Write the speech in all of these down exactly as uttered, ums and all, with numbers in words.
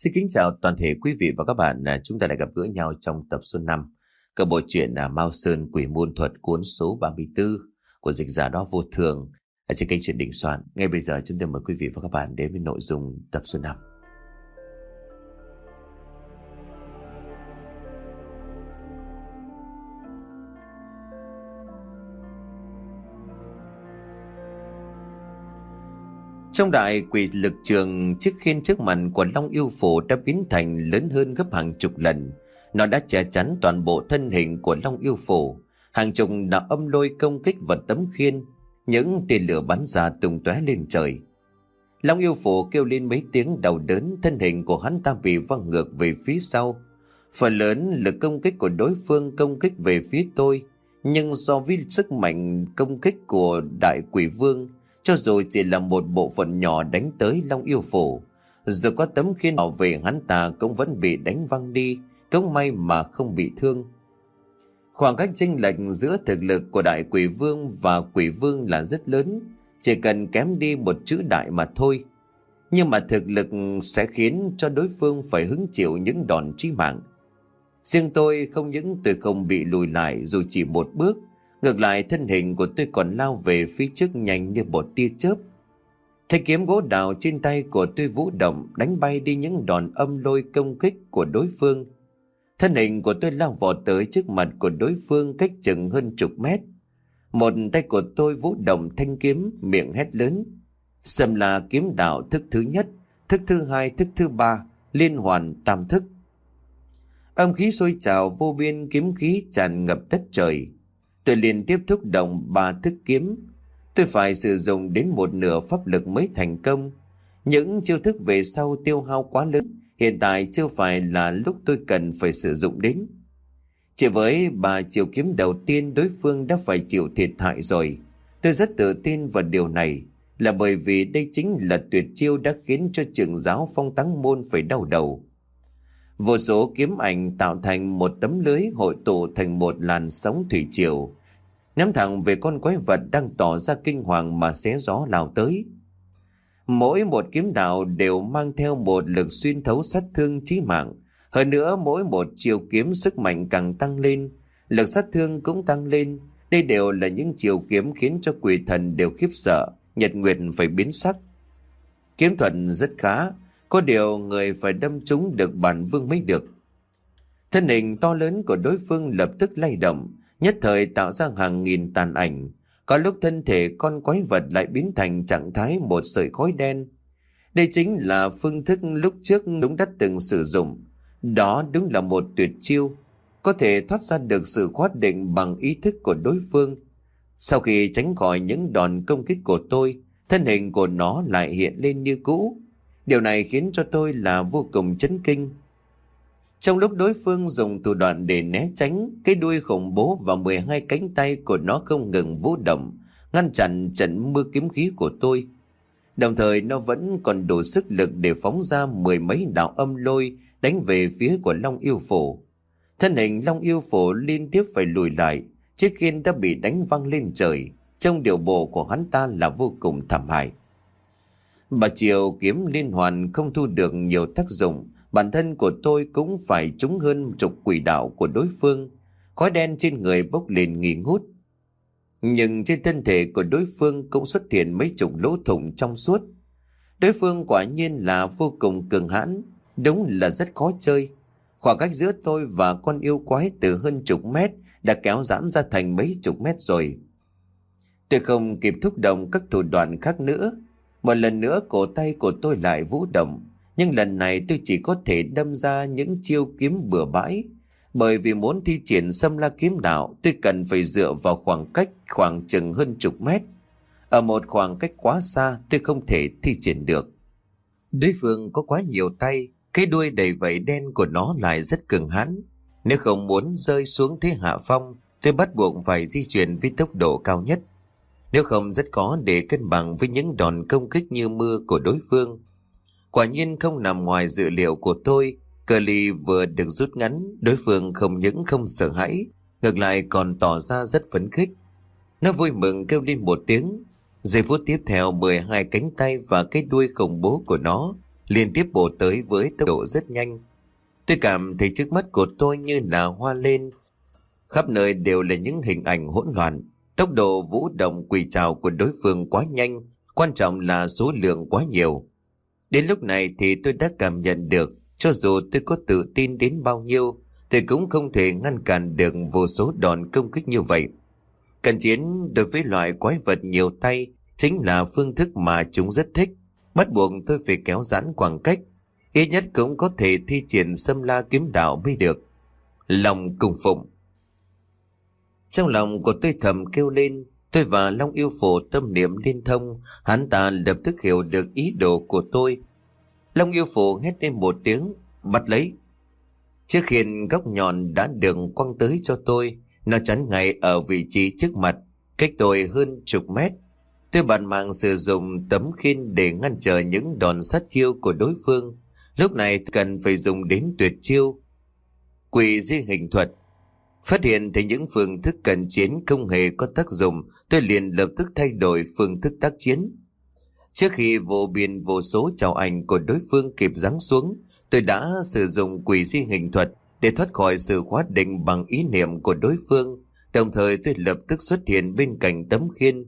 Xin kính chào toàn thể quý vị và các bạn. À, Chúng ta lại gặp gỡ nhau trong tập số năm của bộ truyện à, Mao Sơn Quỷ Môn Thuật cuốn số ba mươi tư của dịch giả Đó Vô Thường ở trên kênh truyện Đình Soạn. Ngay bây giờ chúng tôi mời quý vị và các bạn đến với nội dung tập số năm. Trong đại quỷ lực trường, chiếc khiên trước mặt của Long Yêu Phổ đã biến thành lớn hơn gấp hàng chục lần. Nó đã che chắn toàn bộ thân hình của Long Yêu Phổ. Hàng chục đạo âm lôi công kích vào tấm khiên, những tia lửa bắn ra tung tóe lên trời. Long Yêu Phổ kêu lên mấy tiếng đau đớn, thân hình của hắn ta bị văng ngược về phía sau. Phần lớn lực công kích của đối phương công kích về phía tôi, nhưng do với sức mạnh công kích của đại quỷ vương, cho dù chỉ là một bộ phận nhỏ đánh tới Long Yêu Phổ, dù có tấm khiên bảo vệ hắn ta cũng vẫn bị đánh văng đi, cũng may mà không bị thương. Khoảng cách chênh lệch giữa thực lực của đại quỷ vương và quỷ vương là rất lớn, chỉ cần kém đi một chữ đại mà thôi. Nhưng mà thực lực sẽ khiến cho đối phương phải hứng chịu những đòn chí mạng. Riêng tôi không những tôi không bị lùi lại dù chỉ một bước, ngược lại thân hình của tôi còn lao về phía trước nhanh như một tia chớp. Thanh kiếm gỗ đào trên tay của tôi vũ động, đánh bay đi những đòn âm lôi công kích của đối phương. Thân hình của tôi lao vọt tới trước mặt của đối phương cách chừng hơn chục mét. Một tay của tôi vũ động thanh kiếm, miệng hét lớn: Sầm là kiếm đạo thức thứ nhất, thức thứ hai, thức thứ ba, liên hoàn tam thức. Âm khí sôi trào vô biên, kiếm khí tràn ngập đất trời. Tôi liên tiếp thúc động ba thức kiếm. Tôi phải sử dụng đến một nửa pháp lực mới thành công. Những chiêu thức về sau tiêu hao quá lớn, hiện tại chưa phải là lúc tôi cần phải sử dụng đến. Chỉ với ba chiêu kiếm đầu tiên, đối phương đã phải chịu thiệt hại rồi. Tôi rất tự tin vào điều này, là bởi vì đây chính là tuyệt chiêu đã khiến cho trưởng giáo Phong Táng Môn phải đau đầu. Vô số kiếm ảnh tạo thành một tấm lưới hội tụ thành một làn sóng thủy triều, nhắm thẳng về con quái vật đang tỏ ra kinh hoàng mà xé gió lao tới. Mỗi một kiếm đạo đều mang theo một lực xuyên thấu sát thương chí mạng. Hơn nữa mỗi một chiều kiếm sức mạnh càng tăng lên, lực sát thương cũng tăng lên. Đây đều là những chiều kiếm khiến cho quỷ thần đều khiếp sợ, nhật nguyệt phải biến sắc. Kiếm thuật rất khá, có điều người phải đâm trúng được bản vương mới được. Thân hình to lớn của đối phương lập tức lay động, nhất thời tạo ra hàng nghìn tàn ảnh. Có lúc thân thể con quái vật lại biến thành trạng thái một sợi khói đen. Đây chính là phương thức lúc trước đúng đã từng sử dụng. Đó đúng là một tuyệt chiêu, có thể thoát ra được sự khoát định bằng ý thức của đối phương. Sau khi tránh khỏi những đòn công kích của tôi, thân hình của nó lại hiện lên như cũ. Điều này khiến cho tôi là vô cùng chấn kinh. Trong lúc đối phương dùng thủ đoạn để né tránh, cái đuôi khủng bố và mười hai cánh tay của nó không ngừng vũ động, ngăn chặn trận mưa kiếm khí của tôi. Đồng thời nó vẫn còn đủ sức lực để phóng ra mười mấy đạo âm lôi đánh về phía của Long Yêu Phổ. Thân hình Long Yêu Phổ liên tiếp phải lùi lại, chiếc khiên đã bị đánh văng lên trời. Trong điều bộ của hắn ta là vô cùng thảm hại. Bà chiều kiếm liên hoàn không thu được nhiều tác dụng, bản thân của tôi cũng phải trúng hơn chục quỷ đạo của đối phương. Khói đen trên người bốc lên nghi ngút. Nhưng trên thân thể của đối phương cũng xuất hiện mấy chục lỗ thủng trong suốt. Đối phương quả nhiên là vô cùng cường hãn, đúng là rất khó chơi. Khoảng cách giữa tôi và con yêu quái từ hơn chục mét đã kéo giãn ra thành mấy chục mét rồi. Tôi không kịp thúc động các thủ đoạn khác nữa. Một lần nữa cổ tay của tôi lại vũ động, nhưng lần này tôi chỉ có thể đâm ra những chiêu kiếm bừa bãi. Bởi vì muốn thi triển Xâm La kiếm đạo, tôi cần phải dựa vào khoảng cách khoảng chừng hơn chục mét. Ở một khoảng cách quá xa, tôi không thể thi triển được. Đối phương có quá nhiều tay, cái đuôi đầy vảy đen của nó lại rất cường hãn. Nếu không muốn rơi xuống thế hạ phong, tôi bắt buộc phải di chuyển với tốc độ cao nhất. Nếu không rất khó để cân bằng với những đòn công kích như mưa của đối phương. Quả nhiên không nằm ngoài dự liệu của tôi. Cờ ly vừa được rút ngắn, đối phương không những không sợ hãi, ngược lại còn tỏ ra rất phấn khích. Nó vui mừng kêu lên một tiếng. Giây phút tiếp theo, mười hai cánh tay và cái đuôi khủng bố của nó liên tiếp bổ tới với tốc độ rất nhanh. Tôi cảm thấy trước mắt của tôi như là hoa lên, khắp nơi đều là những hình ảnh hỗn loạn. Tốc độ vũ động quỷ trảo của đối phương quá nhanh, quan trọng là số lượng quá nhiều. Đến lúc này thì tôi đã cảm nhận được, cho dù tôi có tự tin đến bao nhiêu thì cũng không thể ngăn cản được vô số đòn công kích như vậy. Cận chiến đối với loại quái vật nhiều tay chính là phương thức mà chúng rất thích, bắt buộc tôi phải kéo giãn khoảng cách, ít nhất cũng có thể thi triển Xâm La kiếm đạo mới được. Lòng cung phụng. Trong lòng của tôi thầm kêu lên. Tôi và Long Yêu Phổ tâm niệm liên thông, hắn ta lập tức hiểu được ý đồ của tôi. Long Yêu Phổ hét lên một tiếng, bắt lấy. Chiếc khiên góc nhọn đã được quăng tới cho tôi, nó chắn ngay ở vị trí trước mặt, cách tôi hơn chục mét. Tôi bận mạng sử dụng tấm khiên để ngăn trở những đòn sát chiêu của đối phương. Lúc này cần phải dùng đến tuyệt chiêu Quỷ Di Hình Thuật. Phát hiện thấy những phương thức cận chiến không hề có tác dụng, tôi liền lập tức thay đổi phương thức tác chiến. Trước khi vô biên vô số trảo ảnh của đối phương kịp giáng xuống, tôi đã sử dụng Quỷ Di Hình Thuật để thoát khỏi sự khóa định bằng ý niệm của đối phương. Đồng thời tôi lập tức xuất hiện bên cạnh tấm khiên.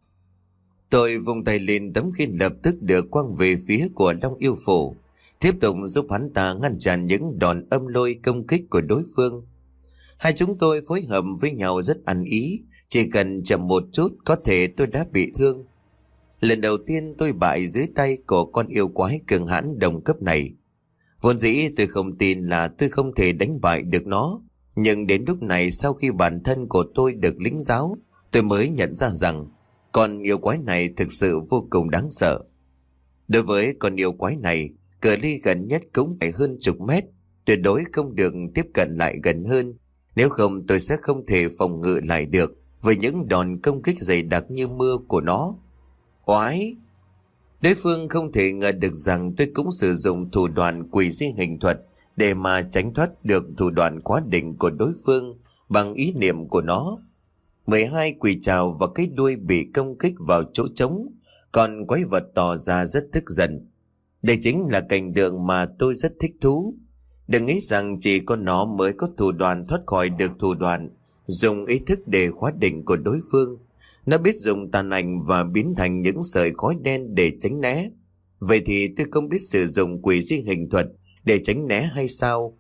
Tôi vung tay lên, tấm khiên lập tức được quăng về phía của Long Yêu Phổ, tiếp tục giúp hắn ta ngăn chặn những đòn âm lôi công kích của đối phương. Hai chúng tôi phối hợp với nhau rất ăn ý, chỉ cần chậm một chút có thể tôi đã bị thương. Lần đầu tiên tôi bại dưới tay của con yêu quái cường hãn đồng cấp này. Vốn dĩ tôi không tin là tôi không thể đánh bại được nó, nhưng đến lúc này sau khi bản thân của tôi được lĩnh giáo, tôi mới nhận ra rằng con yêu quái này thực sự vô cùng đáng sợ. Đối với con yêu quái này, cự ly gần nhất cũng phải hơn chục mét, tuyệt đối không được tiếp cận lại gần hơn. Nếu không tôi sẽ không thể phòng ngự lại được với những đòn công kích dày đặc như mưa của nó. Oái! Đối phương không thể ngờ được rằng tôi cũng sử dụng thủ đoạn Quỷ Di Hình Thuật để mà tránh thoát được thủ đoạn quá đỉnh của đối phương bằng ý niệm của nó. mười hai quỷ trảo và cái đuôi bị công kích vào chỗ trống, còn quái vật tỏ ra rất tức giận. Đây chính là cảnh tượng mà tôi rất thích thú. Đừng nghĩ rằng chỉ có nó mới có thủ đoạn thoát khỏi được thủ đoạn dùng ý thức để khóa định của đối phương. Nó biết dùng tàn ảnh và biến thành những sợi khói đen để tránh né. Vậy thì tôi không biết sử dụng Quỷ Di Hình Thuật để tránh né hay sao?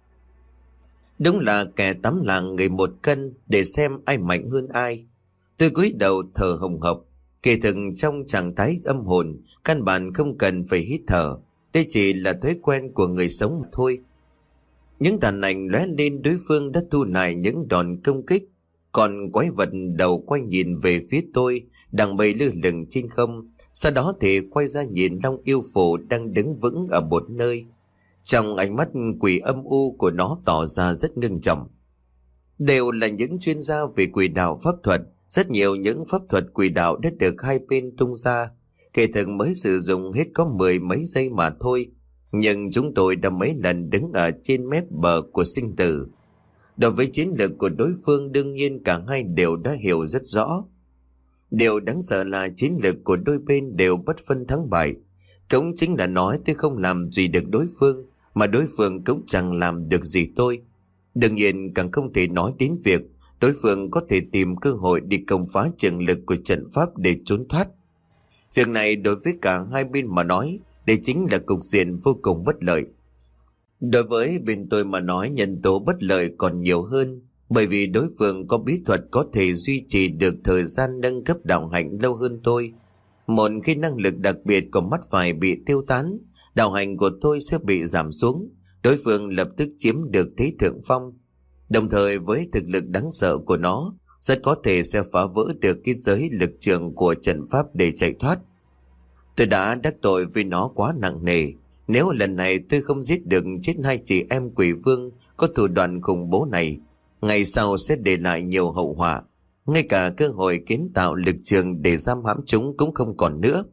Đúng là kẻ tắm lạng người một cân để xem ai mạnh hơn ai. Tôi cúi đầu thở hồng hộc. Kỳ thực trong trạng thái âm hồn, căn bản không cần phải hít thở. Đây chỉ là thói quen của người sống mà thôi. Những tàn ảnh lóe lên, đối phương đã thu lại những đòn công kích. Còn quái vật đầu quay nhìn về phía tôi, đang bay lơ lửng trên không. Sau đó thì quay ra nhìn Long Yêu Phổ đang đứng vững ở một nơi. Trong ánh mắt quỷ âm u của nó tỏ ra rất ngưng trọng. Đều là những chuyên gia về quỷ đạo pháp thuật. Rất nhiều những pháp thuật quỷ đạo đã được hai bên tung ra. Kể thực mới sử dụng hết có mười mấy giây mà thôi. Nhưng chúng tôi đã mấy lần đứng ở trên mép bờ của sinh tử. Đối với chiến lược của đối phương, đương nhiên cả hai đều đã hiểu rất rõ. Điều đáng sợ là chiến lược của đôi bên đều bất phân thắng bại. Cũng chính là nói tôi không làm gì được đối phương, mà đối phương cũng chẳng làm được gì tôi. Đương nhiên càng không thể nói đến việc đối phương có thể tìm cơ hội đi công phá trường lực của trận pháp để trốn thoát. Việc này đối với cả hai bên mà nói, đây chính là cục diện vô cùng bất lợi. Đối với bên tôi mà nói, nhân tố bất lợi còn nhiều hơn, bởi vì đối phương có bí thuật có thể duy trì được thời gian nâng cấp đạo hạnh lâu hơn tôi. Một khi năng lực đặc biệt của mắt phải bị tiêu tán, đạo hạnh của tôi sẽ bị giảm xuống, đối phương lập tức chiếm được thế thượng phong. Đồng thời với thực lực đáng sợ của nó, rất có thể sẽ phá vỡ được cái giới lực trường của trận pháp để chạy thoát. Tôi đã đắc tội với nó quá nặng nề. Nếu lần này tôi không giết được chết hai chị em quỷ vương có thủ đoạn khủng bố này, ngày sau sẽ để lại nhiều hậu họa. Ngay cả cơ hội kiến tạo lực trường để giam hãm chúng cũng không còn nữa.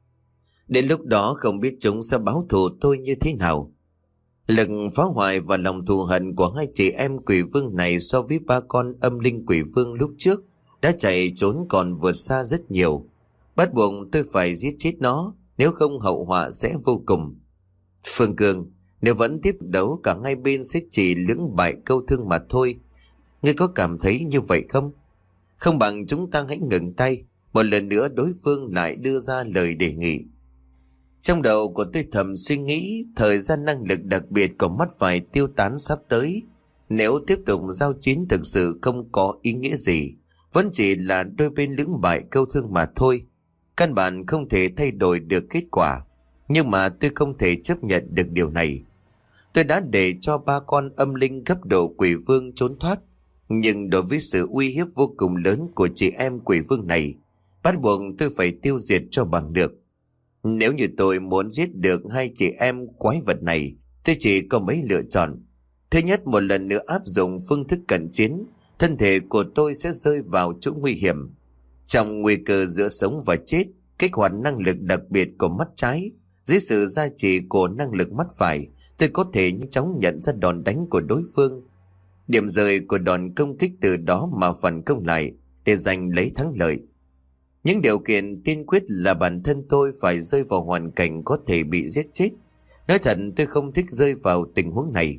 Đến lúc đó không biết chúng sẽ báo thù tôi như thế nào. Lực phá hoại và lòng thù hận của hai chị em quỷ vương này so với ba con âm linh quỷ vương lúc trước đã chạy trốn còn vượt xa rất nhiều. Bắt buộc tôi phải giết chết nó, nếu không hậu họa sẽ vô cùng. Phương Cương, nếu vẫn tiếp đấu cả hai bên sẽ chỉ lưỡng bại câu thương mà thôi. Ngươi có cảm thấy như vậy không? Không bằng chúng ta hãy ngừng tay. Một lần nữa đối phương lại đưa ra lời đề nghị. Trong đầu của tôi thầm suy nghĩ thời gian năng lực đặc biệt của mắt phải tiêu tán sắp tới. Nếu tiếp tục giao chiến thực sự không có ý nghĩa gì, vẫn chỉ là đôi bên lưỡng bại câu thương mà thôi. Căn bản không thể thay đổi được kết quả. Nhưng mà tôi không thể chấp nhận được điều này. Tôi đã để cho ba con âm linh cấp độ quỷ vương trốn thoát. Nhưng đối với sự uy hiếp vô cùng lớn của chị em quỷ vương này, bắt buộc tôi phải tiêu diệt cho bằng được. Nếu như tôi muốn giết được hai chị em quái vật này, tôi chỉ có mấy lựa chọn. Thứ nhất, một lần nữa áp dụng phương thức cận chiến, thân thể của tôi sẽ rơi vào chỗ nguy hiểm. Trong nguy cơ giữa sống và chết, kích hoạt năng lực đặc biệt của mắt trái, dưới sự gia trì của năng lực mắt phải, tôi có thể nhanh chóng nhận ra đòn đánh của đối phương. Điểm rơi của đòn công kích từ đó mà phản công lại để giành lấy thắng lợi. Những điều kiện tiên quyết là bản thân tôi phải rơi vào hoàn cảnh có thể bị giết chết. Nói thật tôi không thích rơi vào tình huống này.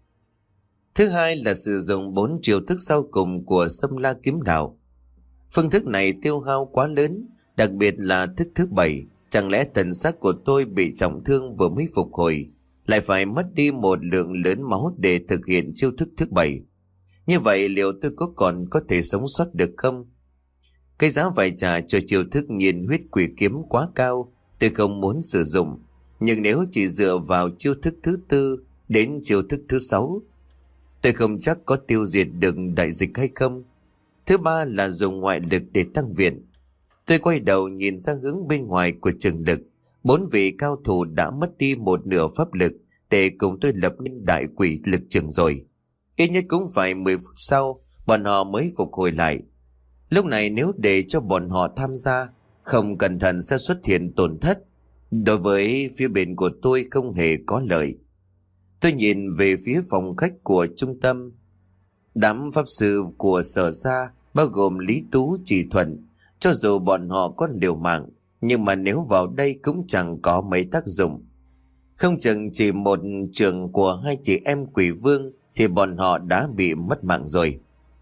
Thứ hai là sử dụng bốn chiêu thức sau cùng của Sâm La kiếm đạo. Phương thức này tiêu hao quá lớn, đặc biệt là thức thứ bảy. Chẳng lẽ thần xác của tôi bị trọng thương vừa mới phục hồi, lại phải mất đi một lượng lớn máu để thực hiện chiêu thức thứ bảy? Như vậy liệu tôi có còn có thể sống sót được không? Cái giá phải trả cho chiêu thức nhiên huyết quỷ kiếm quá cao, tôi không muốn sử dụng. Nhưng nếu chỉ dựa vào chiêu thức thứ tư đến chiêu thức thứ sáu, tôi không chắc có tiêu diệt được đại dịch hay không. Thứ ba là dùng ngoại lực để tăng viện. Tôi quay đầu nhìn ra hướng bên ngoài của trường lực. Bốn vị cao thủ đã mất đi một nửa pháp lực để cùng tôi lập nên đại quỷ lực trường rồi. Ít nhất cũng phải mười phút sau bọn họ mới phục hồi lại. Lúc này nếu để cho bọn họ tham gia, không cẩn thận sẽ xuất hiện tổn thất. Đối với phía bên của tôi không hề có lợi. Tôi nhìn về phía phòng khách của trung tâm. Đám pháp sư của Sở Gia bao gồm Lý Tú, Chỉ Thuận, cho dù bọn họ có liều mạng, nhưng mà nếu vào đây cũng chẳng có mấy tác dụng. Không chừng chỉ một trường của hai chị em quỷ vương thì bọn họ đã bị mất mạng rồi.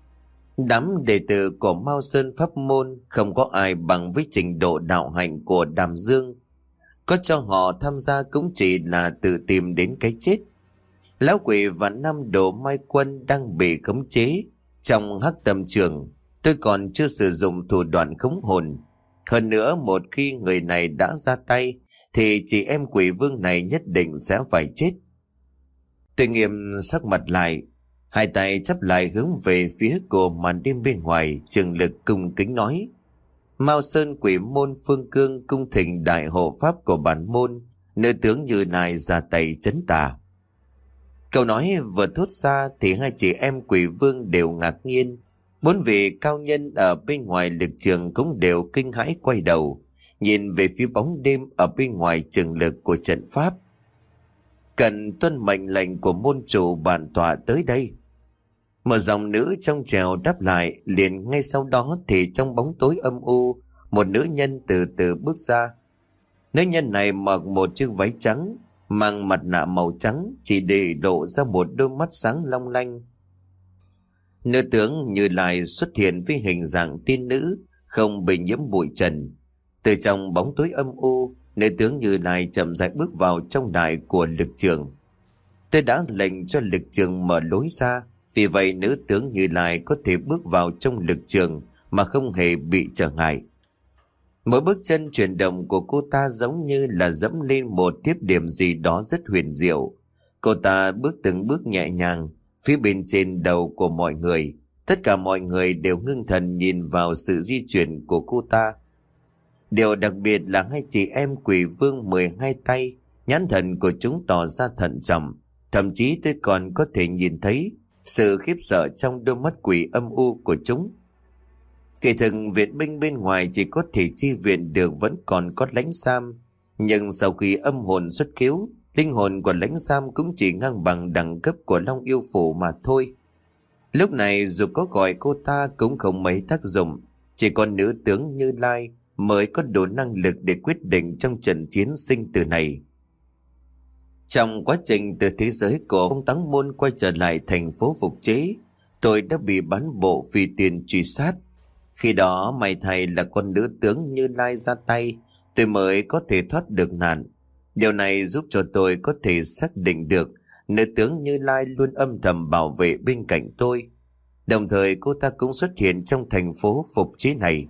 Đám đệ tử của Mao Sơn Pháp Môn không có ai bằng với trình độ đạo hạnh của Đàm Dương. Có cho họ tham gia cũng chỉ là tự tìm đến cái chết. Lão quỷ và năm đồ mai quân đang bị khống chế trong hắc tâm trường. Tôi còn chưa sử dụng thủ đoạn khống hồn. Hơn nữa một khi người này đã ra tay thì chị em quỷ vương này nhất định sẽ phải chết. Tôi nghiêm sắc mặt lại, hai tay chắp lại hướng về phía của màn đêm bên ngoài. Trường lực cung kính nói: Mao Sơn quỷ môn Phương Cương cung thỉnh đại hộ pháp của bản môn, nữ tướng Như Lai ra tay trấn tà. Câu nói vừa thốt ra thì hai chị em quỷ vương đều ngạc nhiên. Bốn vị cao nhân ở bên ngoài lực trường cũng đều kinh hãi quay đầu, nhìn về phía bóng đêm ở bên ngoài trường lực của trận pháp. Cần tuân mệnh lệnh của môn chủ bản tọa tới đây. Một dòng nữ trong trèo đáp lại. Liền ngay sau đó thì trong bóng tối âm u, một nữ nhân từ từ bước ra. Nữ nhân này mặc một chiếc váy trắng, mang mặt nạ màu trắng, chỉ để lộ ra một đôi mắt sáng long lanh. Nữ tướng Như Lai xuất hiện với hình dạng tiên nữ, không bị nhiễm bụi trần. Từ trong bóng tối âm u, nữ tướng Như Lai chậm rãi bước vào trong đại của lực trường. Tôi đã lệnh cho lực trường mở lối ra, vì vậy nữ tướng Như Lai có thể bước vào trong lực trường mà không hề bị trở ngại. Mỗi bước chân chuyển động của cô ta giống như là dẫm lên một tiếp điểm gì đó rất huyền diệu. Cô ta bước từng bước nhẹ nhàng, phía bên trên đầu của mọi người. Tất cả mọi người đều ngưng thần nhìn vào sự di chuyển của cô ta. Điều đặc biệt là hai chị em quỷ vương mười hai tay, nhãn thần của chúng tỏ ra thận trọng. Thậm chí tôi còn có thể nhìn thấy sự khiếp sợ trong đôi mắt quỷ âm u của chúng. Kể thực viện binh bên ngoài chỉ có thể chi viện được vẫn còn có Lãnh Sam. Nhưng sau khi âm hồn xuất khiếu, linh hồn của Lãnh Sam cũng chỉ ngang bằng đẳng cấp của Long Yêu Phủ mà thôi. Lúc này dù có gọi cô ta cũng không mấy tác dụng. Chỉ còn nữ tướng Như Lai mới có đủ năng lực để quyết định trong trận chiến sinh tử này. Trong quá trình từ thế giới của Phong Táng Môn quay trở lại thành phố Phục Chế, tôi đã bị bán bộ phi tiền truy sát. Khi đó may thay là con nữ tướng Như Lai ra tay, tôi mới có thể thoát được nạn. Điều này giúp cho tôi có thể xác định được nữ tướng Như Lai luôn âm thầm bảo vệ bên cạnh tôi. Đồng thời cô ta cũng xuất hiện trong thành phố Phục Chế này.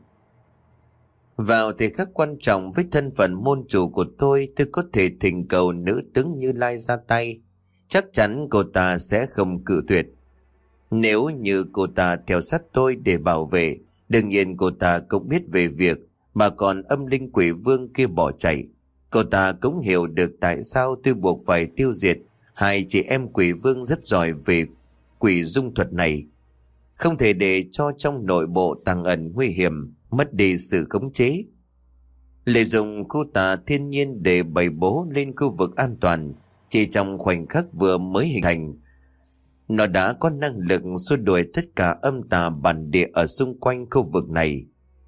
Vào thời khắc quan trọng với thân phận môn chủ của tôi, tôi có thể thỉnh cầu nữ tướng Như Lai ra tay. Chắc chắn cô ta sẽ không cự tuyệt. Nếu như cô ta theo sát tôi để bảo vệ, đương nhiên cô ta cũng biết về việc bà còn âm linh quỷ vương kia bỏ chạy. Cô ta cũng hiểu được tại sao tôi buộc phải tiêu diệt hai chị em quỷ vương rất giỏi về quỷ dung thuật này. Không thể để cho trong nội bộ tàng ẩn nguy hiểm, mất đi sự khống chế. Lợi dụng khu tà thiên nhiên để bày bố lên khu vực an toàn, chỉ trong khoảnh khắc vừa mới hình thành, nó đã có năng lực xua đuổi tất cả âm tà bản địa ở xung quanh khu vực này.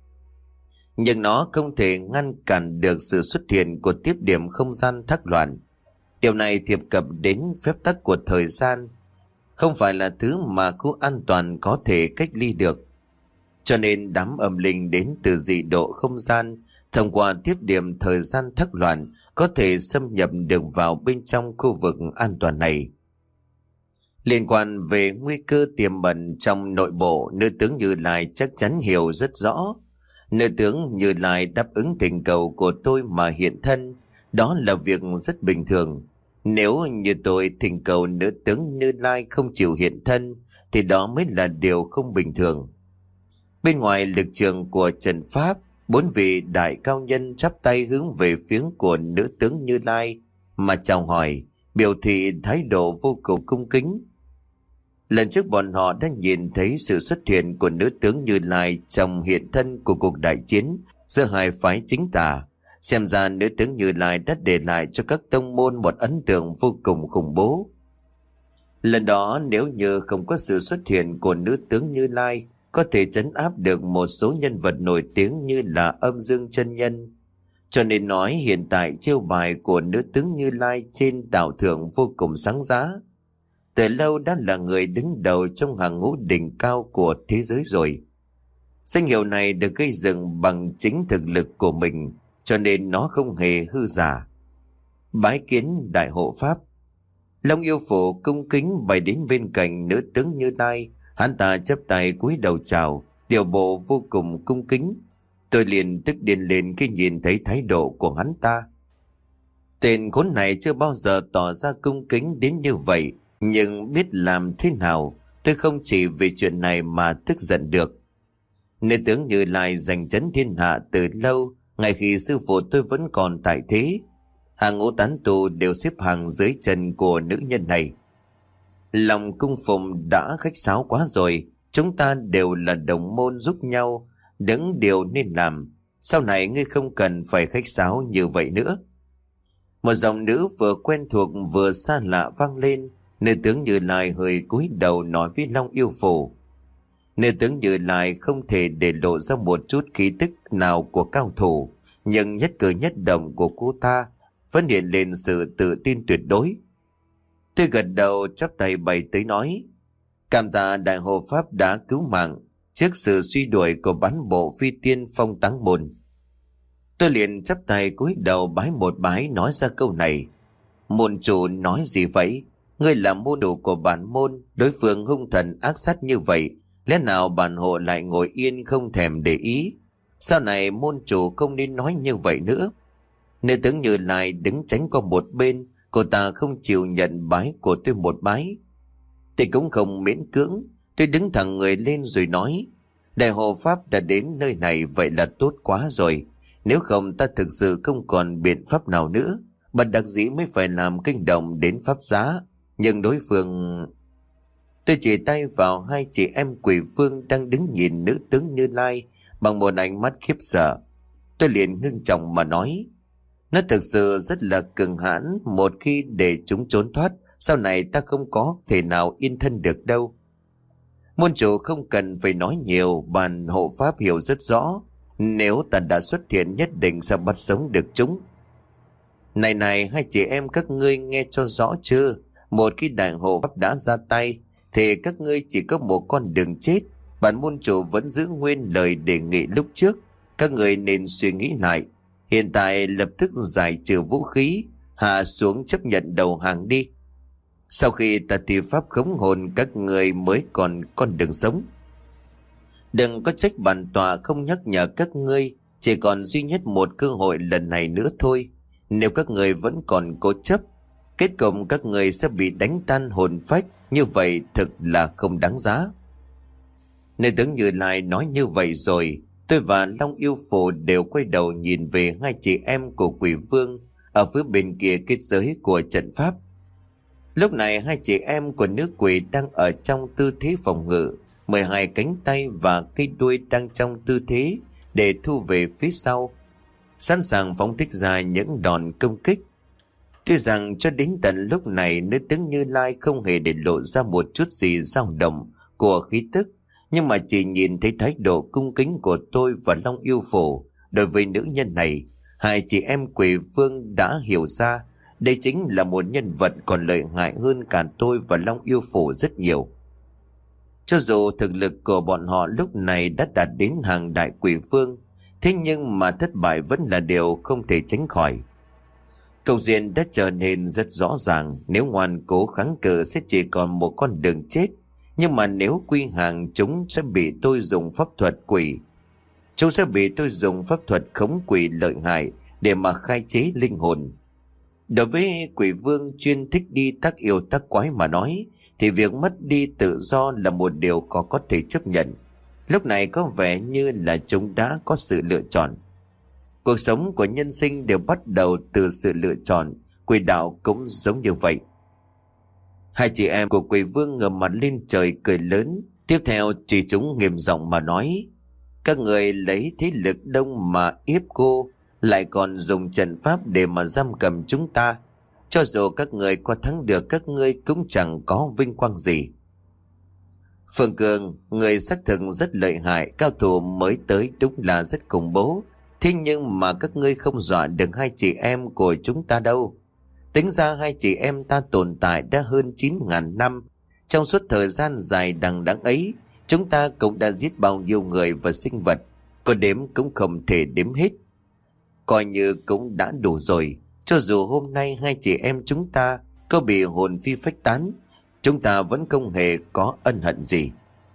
Nhưng nó không thể ngăn cản được sự xuất hiện của tiếp điểm không gian thác loạn. Điều này thiệp cập đến phép tắc của thời gian, không phải là thứ mà khu an toàn có thể cách ly được. Cho nên đám âm linh đến từ dị độ không gian, thông qua tiếp điểm thời gian thác loạn, có thể xâm nhập được vào bên trong khu vực an toàn này. Liên quan về nguy cơ tiềm ẩn trong nội bộ, nữ tướng Như Lai chắc chắn hiểu rất rõ. Nữ tướng Như Lai đáp ứng thỉnh cầu của tôi mà hiện thân, đó là việc rất bình thường. Nếu như tôi thỉnh cầu nữ tướng Như Lai không chịu hiện thân, thì đó mới là điều không bình thường. Bên ngoài lực trường của trận pháp, bốn vị đại cao nhân chắp tay hướng về phía của nữ tướng Như Lai mà chào hỏi, biểu thị thái độ vô cùng cung kính. Lần trước bọn họ đã nhìn thấy sự xuất hiện của nữ tướng Như Lai trong hiện thân của cuộc đại chiến giữa hai phái chính tà. Xem ra nữ tướng Như Lai đã để lại cho các tông môn một ấn tượng vô cùng khủng bố. Lần đó nếu như không có sự xuất hiện của nữ tướng Như Lai, có thể trấn áp được một số nhân vật nổi tiếng như là Âm Dương Chân Nhân. Cho nên nói hiện tại chiêu bài của nữ tướng Như Lai trên đảo thượng vô cùng sáng giá. Từ lâu đã là người đứng đầu trong hàng ngũ đỉnh cao của thế giới rồi. Danh hiệu này được gây dựng bằng chính thực lực của mình, cho nên nó không hề hư giả. Bái kiến đại hộ pháp. Long Yêu Phổ cung kính bày đến bên cạnh nữ tướng Như Lai. Hắn ta chắp tay cúi đầu chào, điều bộ vô cùng cung kính. Tôi liền tức điên lên khi nhìn thấy thái độ của hắn ta. Tên khốn này chưa bao giờ tỏ ra cung kính đến như vậy, nhưng biết làm thế nào, tôi không chỉ vì chuyện này mà tức giận được. Nữ tướng Như Lai giành chấn thiên hạ từ lâu, ngay khi sư phụ tôi vẫn còn tại thế. Hàng ngũ tán tu đều xếp hàng dưới chân của nữ nhân này. Lòng cung phụng đã khách sáo quá rồi, chúng ta đều là đồng môn giúp nhau, đứng điều nên làm. Sau này ngươi không cần phải khách sáo như vậy nữa. Một giọng nữ vừa quen thuộc vừa xa lạ vang lên. Nữ tướng Như Lai hơi cúi đầu nói với Long Yêu Phổ. Nữ tướng Như Lai không thể để lộ ra một chút khí tức nào của cao thủ, nhưng nhất cử nhất động của cô ta vẫn hiện lên sự tự tin tuyệt đối. Tôi gật đầu chắp tay bày tới nói, cảm tạ đại hộ pháp đã cứu mạng trước sự suy đuổi của bán bộ phi tiên Phong Táng Môn. Tôi liền chắp tay cúi đầu bái một bái nói ra câu này. Môn chủ nói gì vậy? Ngươi là môn chủ của bản môn, đối phương hung thần ác sát như vậy, lẽ nào bản hộ lại ngồi yên không thèm để ý? Sau này môn chủ không nên nói như vậy nữa. Nữ tướng Như Lai đứng tránh qua một bên, cô ta không chịu nhận bái của tôi một bái. Tôi cũng không miễn cưỡng, tôi đứng thẳng người lên rồi nói, đại hộ pháp đã đến nơi này vậy là tốt quá rồi. Nếu không ta thực sự không còn biện pháp nào nữa, bất đắc dĩ mới phải làm kinh động đến pháp giá. Nhưng đối phương... Tôi chỉ tay vào hai chị em quỷ vương đang đứng nhìn nữ tướng Như Lai bằng một ánh mắt khiếp sợ. Tôi liền ngưng trọng mà nói, nó thực sự rất là cường hãn, một khi để chúng trốn thoát, sau này ta không có thể nào yên thân được đâu. Môn chủ không cần phải nói nhiều, bản hộ pháp hiểu rất rõ, nếu ta đã xuất hiện nhất định sẽ bắt sống được chúng. Này này, hai chị em các ngươi nghe cho rõ chưa? Một khi đại hộ pháp đã ra tay thì các ngươi chỉ có một con đường chết. Bản môn chủ vẫn giữ nguyên lời đề nghị lúc trước. Các người nên suy nghĩ lại. Hiện tại lập tức giải trừ vũ khí, hạ xuống chấp nhận đầu hàng đi. Sau khi ta thi pháp khống hồn, các người mới còn con đường sống. Đừng có trách bản tọa không nhắc nhở các ngươi. Chỉ còn duy nhất một cơ hội lần này nữa thôi. Nếu các người vẫn còn cố chấp, kết cục các người sẽ bị đánh tan hồn phách. Như vậy thực là không đáng giá. Nơi tướng Như Lai nói như vậy rồi, tôi và Long Yêu Phù đều quay đầu nhìn về hai chị em của Quỷ Vương ở phía bên kia kết giới của trận pháp. Lúc này hai chị em của nữ quỷ đang ở trong tư thế phòng ngự, mười hai cánh tay và cây đuôi đang trong tư thế để thu về phía sau, sẵn sàng phóng thích ra những đòn công kích. Tuy rằng cho đến tận lúc này nữ tướng Như Lai không hề để lộ ra một chút gì dao động của khí tức, nhưng mà chỉ nhìn thấy thái độ cung kính của tôi và Long Yêu Phù đối với nữ nhân này, hai chị em Quỷ Vương đã hiểu ra đây chính là một nhân vật còn lợi hại hơn cả tôi và Long Yêu Phù rất nhiều. Cho dù thực lực của bọn họ lúc này đã đạt đến hàng đại quỷ vương, thế nhưng mà thất bại vẫn là điều không thể tránh khỏi. Cục diện đã trở nên rất rõ ràng, nếu ngoan cố kháng cự sẽ chỉ còn một con đường chết. Nhưng mà nếu quy hàng, chúng sẽ bị tôi dùng pháp thuật quỷ. Chúng sẽ bị tôi dùng pháp thuật khống quỷ lợi hại để mà khai chế linh hồn. Đối với quỷ vương chuyên thích đi tác yêu tác quái mà nói, thì việc mất đi tự do là một điều có có thể chấp nhận. Lúc này có vẻ như là chúng đã có sự lựa chọn. Cuộc sống của nhân sinh đều bắt đầu từ sự lựa chọn, quỷ đạo cũng giống như vậy. Hai chị em của Quỷ Vương ngửa mặt lên trời cười lớn. Tiếp theo chỉ chúng nghiêm giọng mà nói: các người lấy thế lực đông mà yếp cô, lại còn dùng trận pháp để mà giam cầm chúng ta. Cho dù các người có thắng được, các ngươi cũng chẳng có vinh quang gì. Phương Cường, người xác thực rất lợi hại, cao thủ mới tới đúng là rất khủng bố. Thế nhưng mà các ngươi không dọa được hai chị em của chúng ta đâu. Tính ra hai chị em ta tồn tại đã hơn chín ngàn năm. Trong suốt thời gian dài đằng đẵng ấy, chúng ta cũng đã giết bao nhiêu người và sinh vật, có đếm cũng không thể đếm hết. Coi như cũng đã đủ rồi. Cho dù hôm nay hai chị em chúng ta có bị hồn phi phách tán, chúng ta vẫn không hề có ân hận gì.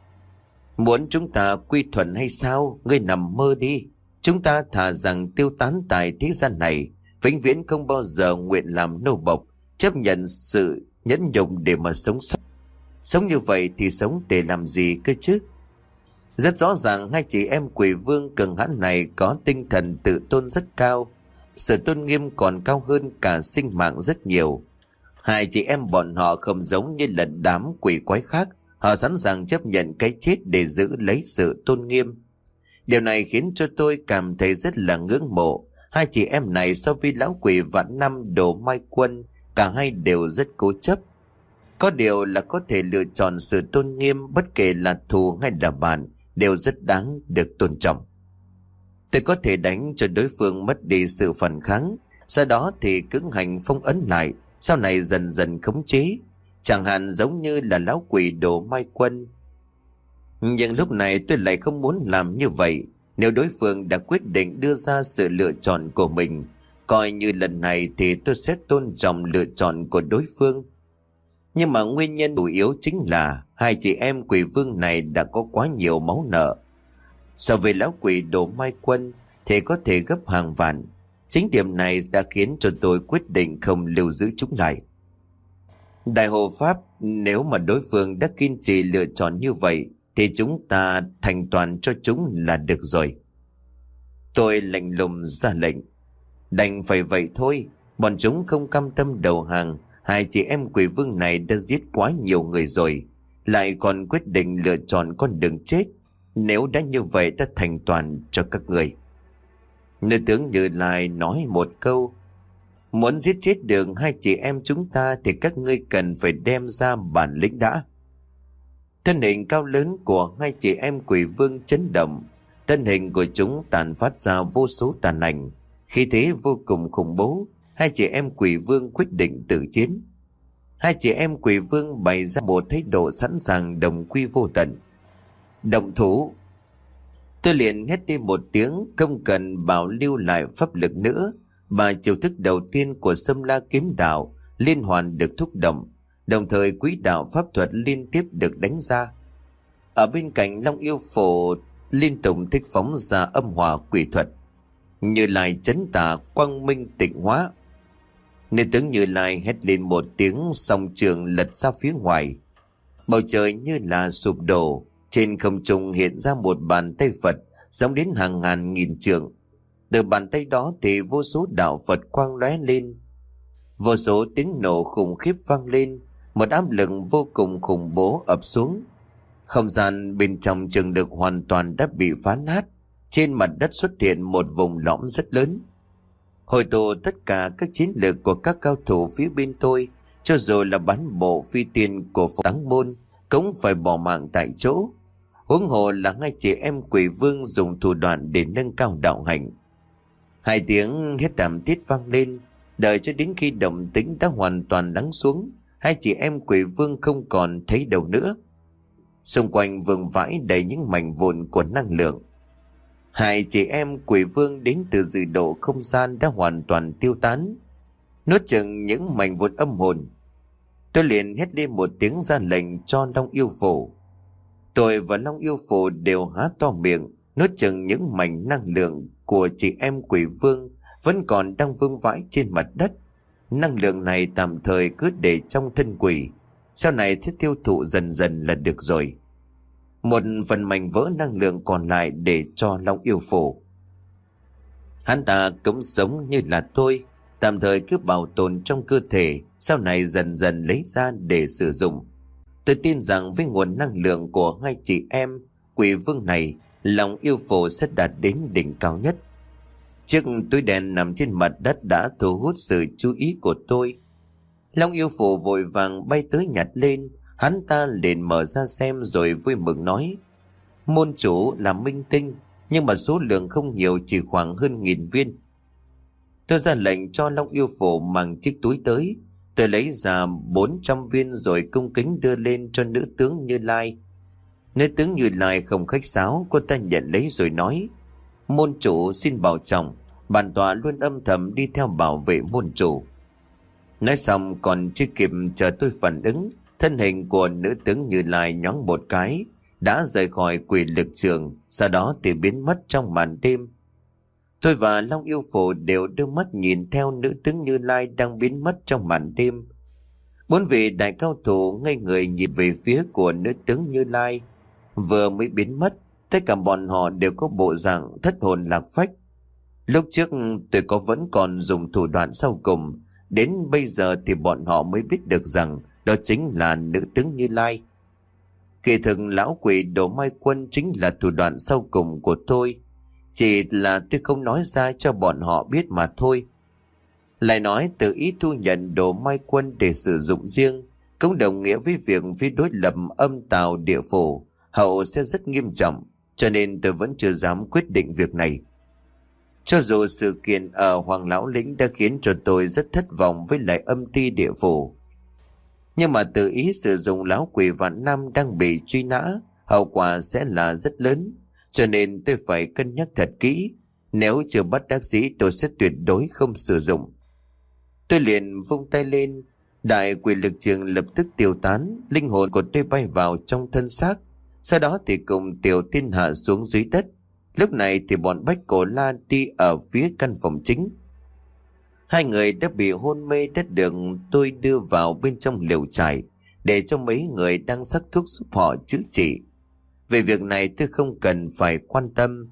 Muốn chúng ta quy thuận hay sao? Ngươi nằm mơ đi. Chúng ta thà rằng tiêu tán tại thế gian này, vĩnh viễn không bao giờ nguyện làm nô bộc, chấp nhận sự nhẫn nhục để mà sống sót. Sống như vậy thì sống để làm gì cơ chứ? Rất rõ ràng hai chị em Quỷ Vương cường hãn này có tinh thần tự tôn rất cao. Sự tôn nghiêm còn cao hơn cả sinh mạng rất nhiều. Hai chị em bọn họ không giống như là đám quỷ quái khác. Họ sẵn sàng chấp nhận cái chết để giữ lấy sự tôn nghiêm. Điều này khiến cho tôi cảm thấy rất là ngưỡng mộ. Hai chị em này so với lão quỷ vạn năm Đồ Mai Quân, cả hai đều rất cố chấp. Có điều là có thể lựa chọn sự tôn nghiêm, bất kể là thù hay là bạn, đều rất đáng được tôn trọng. Tôi có thể đánh cho đối phương mất đi sự phản kháng, sau đó thì cưỡng hành phong ấn lại, sau này dần dần khống chế, chẳng hạn giống như là lão quỷ Đồ Mai Quân. Nhưng lúc này tôi lại không muốn làm như vậy. Nếu đối phương đã quyết định đưa ra sự lựa chọn của mình, coi như lần này thì tôi sẽ tôn trọng lựa chọn của đối phương. Nhưng mà nguyên nhân chủ yếu chính là hai chị em Quỷ Vương này đã có quá nhiều máu nợ. So với lão quỷ Đồ Mai Quân thì có thể gấp hàng vạn. Chính điểm này đã khiến cho tôi quyết định không lưu giữ chúng lại. Đại hộ pháp, nếu mà đối phương đã kiên trì lựa chọn như vậy thì chúng ta thành toàn cho chúng là được rồi. Tôi lạnh lùng ra lệnh. Đành phải vậy thôi. Bọn chúng không cam tâm đầu hàng. Hai chị em Quỷ Vương này đã giết quá nhiều người rồi, lại còn quyết định lựa chọn con đường chết. Nếu đã như vậy ta thành toàn cho các người. Nữ tướng Như Lai nói một câu: muốn giết chết được hai chị em chúng ta thì các ngươi cần phải đem ra bản lĩnh đã. Thân hình cao lớn của hai chị em Quỷ Vương chấn động. Thân hình của chúng tàn phát ra vô số tàn ảnh, khí thế vô cùng khủng bố. hai chị em quỷ vương quyết định tử chiến. Hai chị em quỷ vương bày ra một thái độ sẵn sàng đồng quy vô tận. Động thủ! Tôi liền hét đi một tiếng, không cần bảo lưu lại pháp lực nữa, mà chiêu thức đầu tiên của Sâm La kiếm đạo liên hoàn được thúc động, đồng thời quỹ đạo pháp thuật liên tiếp được đánh ra. Ở bên cạnh, Long Yêu Phổ liên tục thích phóng ra âm hỏa quỷ thuật, Như Lai chấn tà, quang minh tịnh hóa. Nên tướng Như Lai hét lên một tiếng, song trường lật ra phía ngoài. Bầu trời như là sụp đổ, trên không trung hiện ra một bàn tay Phật rộng đến hàng ngàn nghìn trượng. Từ bàn tay đó thì vô số đạo Phật quang lóe lên, vô số tiếng nổ khủng khiếp vang lên, một áp lực vô cùng khủng bố ập xuống. Không gian bên trong trường được hoàn toàn đã bị phá nát, trên mặt đất xuất hiện một vùng lõm rất lớn. Hội tụ tất cả các chiến lược của các cao thủ phía bên tôi, cho dù là bán bộ phi tiên của Phật Táng Môn cũng phải bỏ mạng tại chỗ. Huống hồ là ngay chị em quỷ vương dùng thủ đoạn để nâng cao đạo hạnh. Hai tiếng hét thảm thiết vang lên, đợi cho đến khi động tĩnh đã hoàn toàn lắng xuống, hai chị em quỷ vương không còn thấy đâu nữa. Xung quanh vương vãi đầy những mảnh vụn của năng lượng. Hai chị em quỷ vương đến từ dự độ không gian đã hoàn toàn tiêu tán, nuốt chửng những mảnh vụn âm hồn. Tôi liền hét lên một tiếng ra lệnh cho Long Yêu Phổ. Tôi và Long Yêu Phổ đều há to miệng, nuốt chửng những mảnh năng lượng của chị em quỷ vương vẫn còn đang vương vãi trên mặt đất. Năng lượng này tạm thời cứ để trong thân quỷ, sau này sẽ tiêu thụ dần dần là được rồi. Một phần mảnh vỡ năng lượng còn lại để cho Long Yêu Phổ. Hắn ta cũng sống như là tôi, tạm thời cứ bảo tồn trong cơ thể, sau này dần dần lấy ra để sử dụng. Tôi tin rằng với nguồn năng lượng của hai chị em quỷ vương này, Long Yêu Phổ sẽ đạt đến đỉnh cao nhất. Chiếc túi đen nằm trên mặt đất đã thu hút sự chú ý của tôi. Long Yêu Phổ vội vàng bay tới nhặt lên. Hắn ta liền mở ra xem rồi vui mừng nói: môn chủ là minh tinh, nhưng mà số lượng không nhiều, chỉ khoảng hơn nghìn viên. Tôi ra lệnh cho Long Yêu Phổ mang chiếc túi tới. Tôi lấy ra bốn trăm viên rồi cung kính đưa lên cho nữ tướng Như Lai. Nữ tướng Như Lai không khách sáo, cô ta nhận lấy rồi nói: môn chủ xin bảo trọng, bản tọa luôn âm thầm đi theo bảo vệ môn chủ. Nói xong còn chưa kịp chờ tôi phản ứng, thân hình của nữ tướng Như Lai nhoáng một cái, đã rời khỏi quỷ lực trường, sau đó thì biến mất trong màn đêm. Tôi và Long Yêu Phổ đều đưa mắt nhìn theo nữ tướng Như Lai đang biến mất trong màn đêm. Bốn vị đại cao thủ ngây người nhìn về phía của nữ tướng Như Lai. Vừa mới biến mất, tất cả bọn họ đều có bộ dạng thất hồn lạc phách. Lúc trước tôi có vẫn còn dùng thủ đoạn sau cùng, đến bây giờ thì bọn họ mới biết được rằng đó chính là nữ tướng Như Lai. Kỳ thực lão quỷ Đồ Mai Quân chính là thủ đoạn sau cùng của tôi, chỉ là tôi không nói ra cho bọn họ biết mà thôi. Lại nói tự ý thu nhận Đồ Mai Quân để sử dụng riêng cũng đồng nghĩa với việc phía đối lập âm tào địa phủ hậu sẽ rất nghiêm trọng, cho nên tôi vẫn chưa dám quyết định việc này. Cho dù sự kiện ở Hoàng Lão Lĩnh đã khiến cho tôi rất thất vọng với lại âm ty địa phủ, nhưng mà tự ý sử dụng lão quỷ Vạn Nam đang bị truy nã, hậu quả sẽ là rất lớn, cho nên tôi phải cân nhắc thật kỹ. Nếu chưa bắt đắc dĩ tôi sẽ tuyệt đối không sử dụng. Tôi liền vung tay lên, đại quỷ lực trường lập tức tiêu tán, linh hồn của tôi bay vào trong thân xác, sau đó thì cùng Tiểu Tiên hạ xuống dưới đất. Lúc này thì bọn Bách Cổ La đi ở phía căn phòng chính. Hai người đã bị hôn mê đã được tôi đưa vào bên trong lều trại để cho mấy người đang sắc thuốc giúp họ chữa trị. Về việc này tôi không cần phải quan tâm.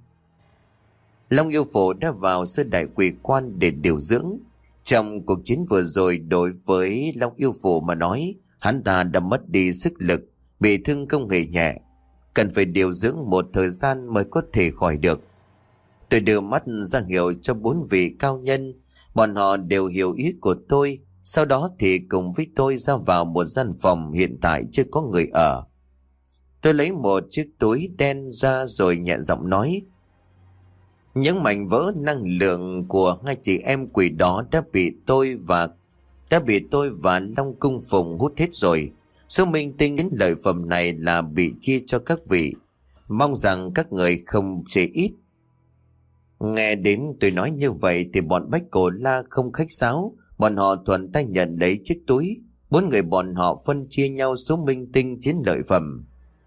Long Yêu Phổ đã vào sơ đại quỷ quan để điều dưỡng. Trong cuộc chiến vừa rồi, đối với Long Yêu Phổ mà nói, hắn ta đã mất đi sức lực, bị thương không hề nhẹ, cần phải điều dưỡng một thời gian mới có thể khỏi được. Tôi đưa mắt ra hiệu cho bốn vị cao nhân, bọn họ đều hiểu ý của tôi. Sau đó thì cùng với tôi ra vào một gian phòng hiện tại chưa có người ở. Tôi lấy một chiếc túi đen ra rồi nhẹ giọng nói: Những mảnh vỡ năng lượng của hai chị em quỷ đó đã bị tôi và đã bị tôi và Long Cung Phụng hút hết rồi. Số minh tinh những lợi phẩm này là bị chia cho các vị. Mong rằng các người không chê ít. Nghe đến tôi nói như vậy thì bọn Bách Cổ La không khách sáo. Bọn họ thuận tay nhận lấy chiếc túi. Bốn người bọn họ phân chia nhau số minh tinh chiến lợi phẩm.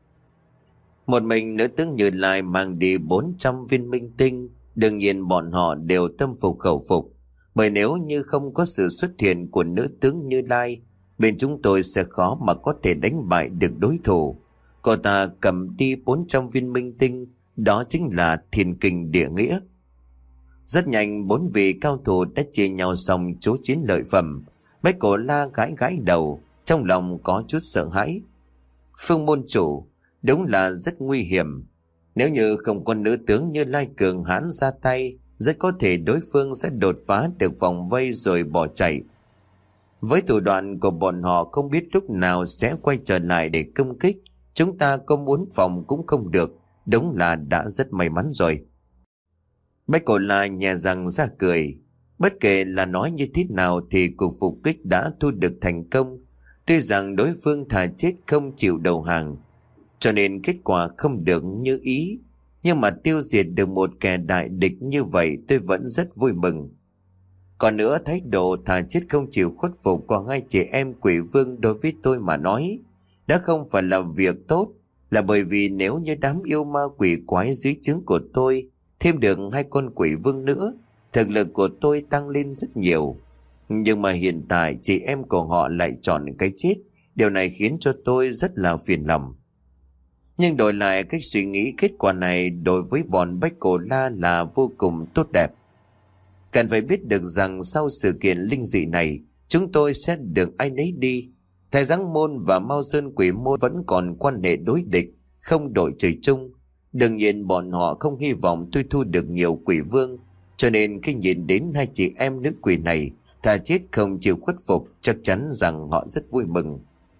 Một mình nữ tướng Như Lai mang đi bốn trăm viên minh tinh. Đương nhiên bọn họ đều tâm phục khẩu phục. Bởi nếu như không có sự xuất hiện của nữ tướng Như Lai, bên chúng tôi sẽ khó mà có thể đánh bại được đối thủ. Cô ta cầm đi bốn trăm viên minh tinh, đó chính là thiên kinh địa nghĩa. Rất nhanh bốn vị cao thủ đã chia nhau xong chỗ chiến lợi phẩm. Bách Cổ La gãi gãi đầu, trong lòng có chút sợ hãi. Phương môn chủ, đúng là rất nguy hiểm. Nếu như không có nữ tướng Như Lai cường hãn ra tay, rất có thể đối phương sẽ đột phá được vòng vây rồi bỏ chạy. Với thủ đoạn của bọn họ không biết lúc nào sẽ quay trở lại để công kích. Chúng ta có muốn phòng cũng không được, đúng là đã rất may mắn rồi. Bách Cổ La nhẹ răng ra cười. Bất kể là nói như thế nào thì cuộc phục kích đã thu được thành công. Tuy rằng đối phương thà chết không chịu đầu hàng, cho nên kết quả không được như ý. Nhưng mà tiêu diệt được một kẻ đại địch như vậy tôi vẫn rất vui mừng. Còn nữa, thái độ thà chết không chịu khuất phục của hai chị em quỷ vương đối với tôi mà nói đã không phải là việc tốt, là bởi vì nếu như đám yêu ma quỷ quái dưới trướng của tôi thêm được hai con quỷ vương nữa, thực lực của tôi tăng lên rất nhiều. Nhưng mà hiện tại chị em của họ lại chọn cái chết. Điều này khiến cho tôi rất là phiền lòng. Nhưng đổi lại cách suy nghĩ, kết quả này đối với bọn Bách Cổ La là vô cùng tốt đẹp. Cần phải biết được rằng sau sự kiện linh dị này, chúng tôi sẽ được ai nấy đi. Thái Giáng Môn và Mao Sơn Quỷ Môn vẫn còn quan hệ đối địch, không đội trời chung. Đương nhiên bọn họ không hy vọng tôi thu được nhiều quỷ vương, cho nên khi nhìn đến hai chị em nữ quỷ này, thà chết không chịu khuất phục, chắc chắn rằng họ rất vui mừng.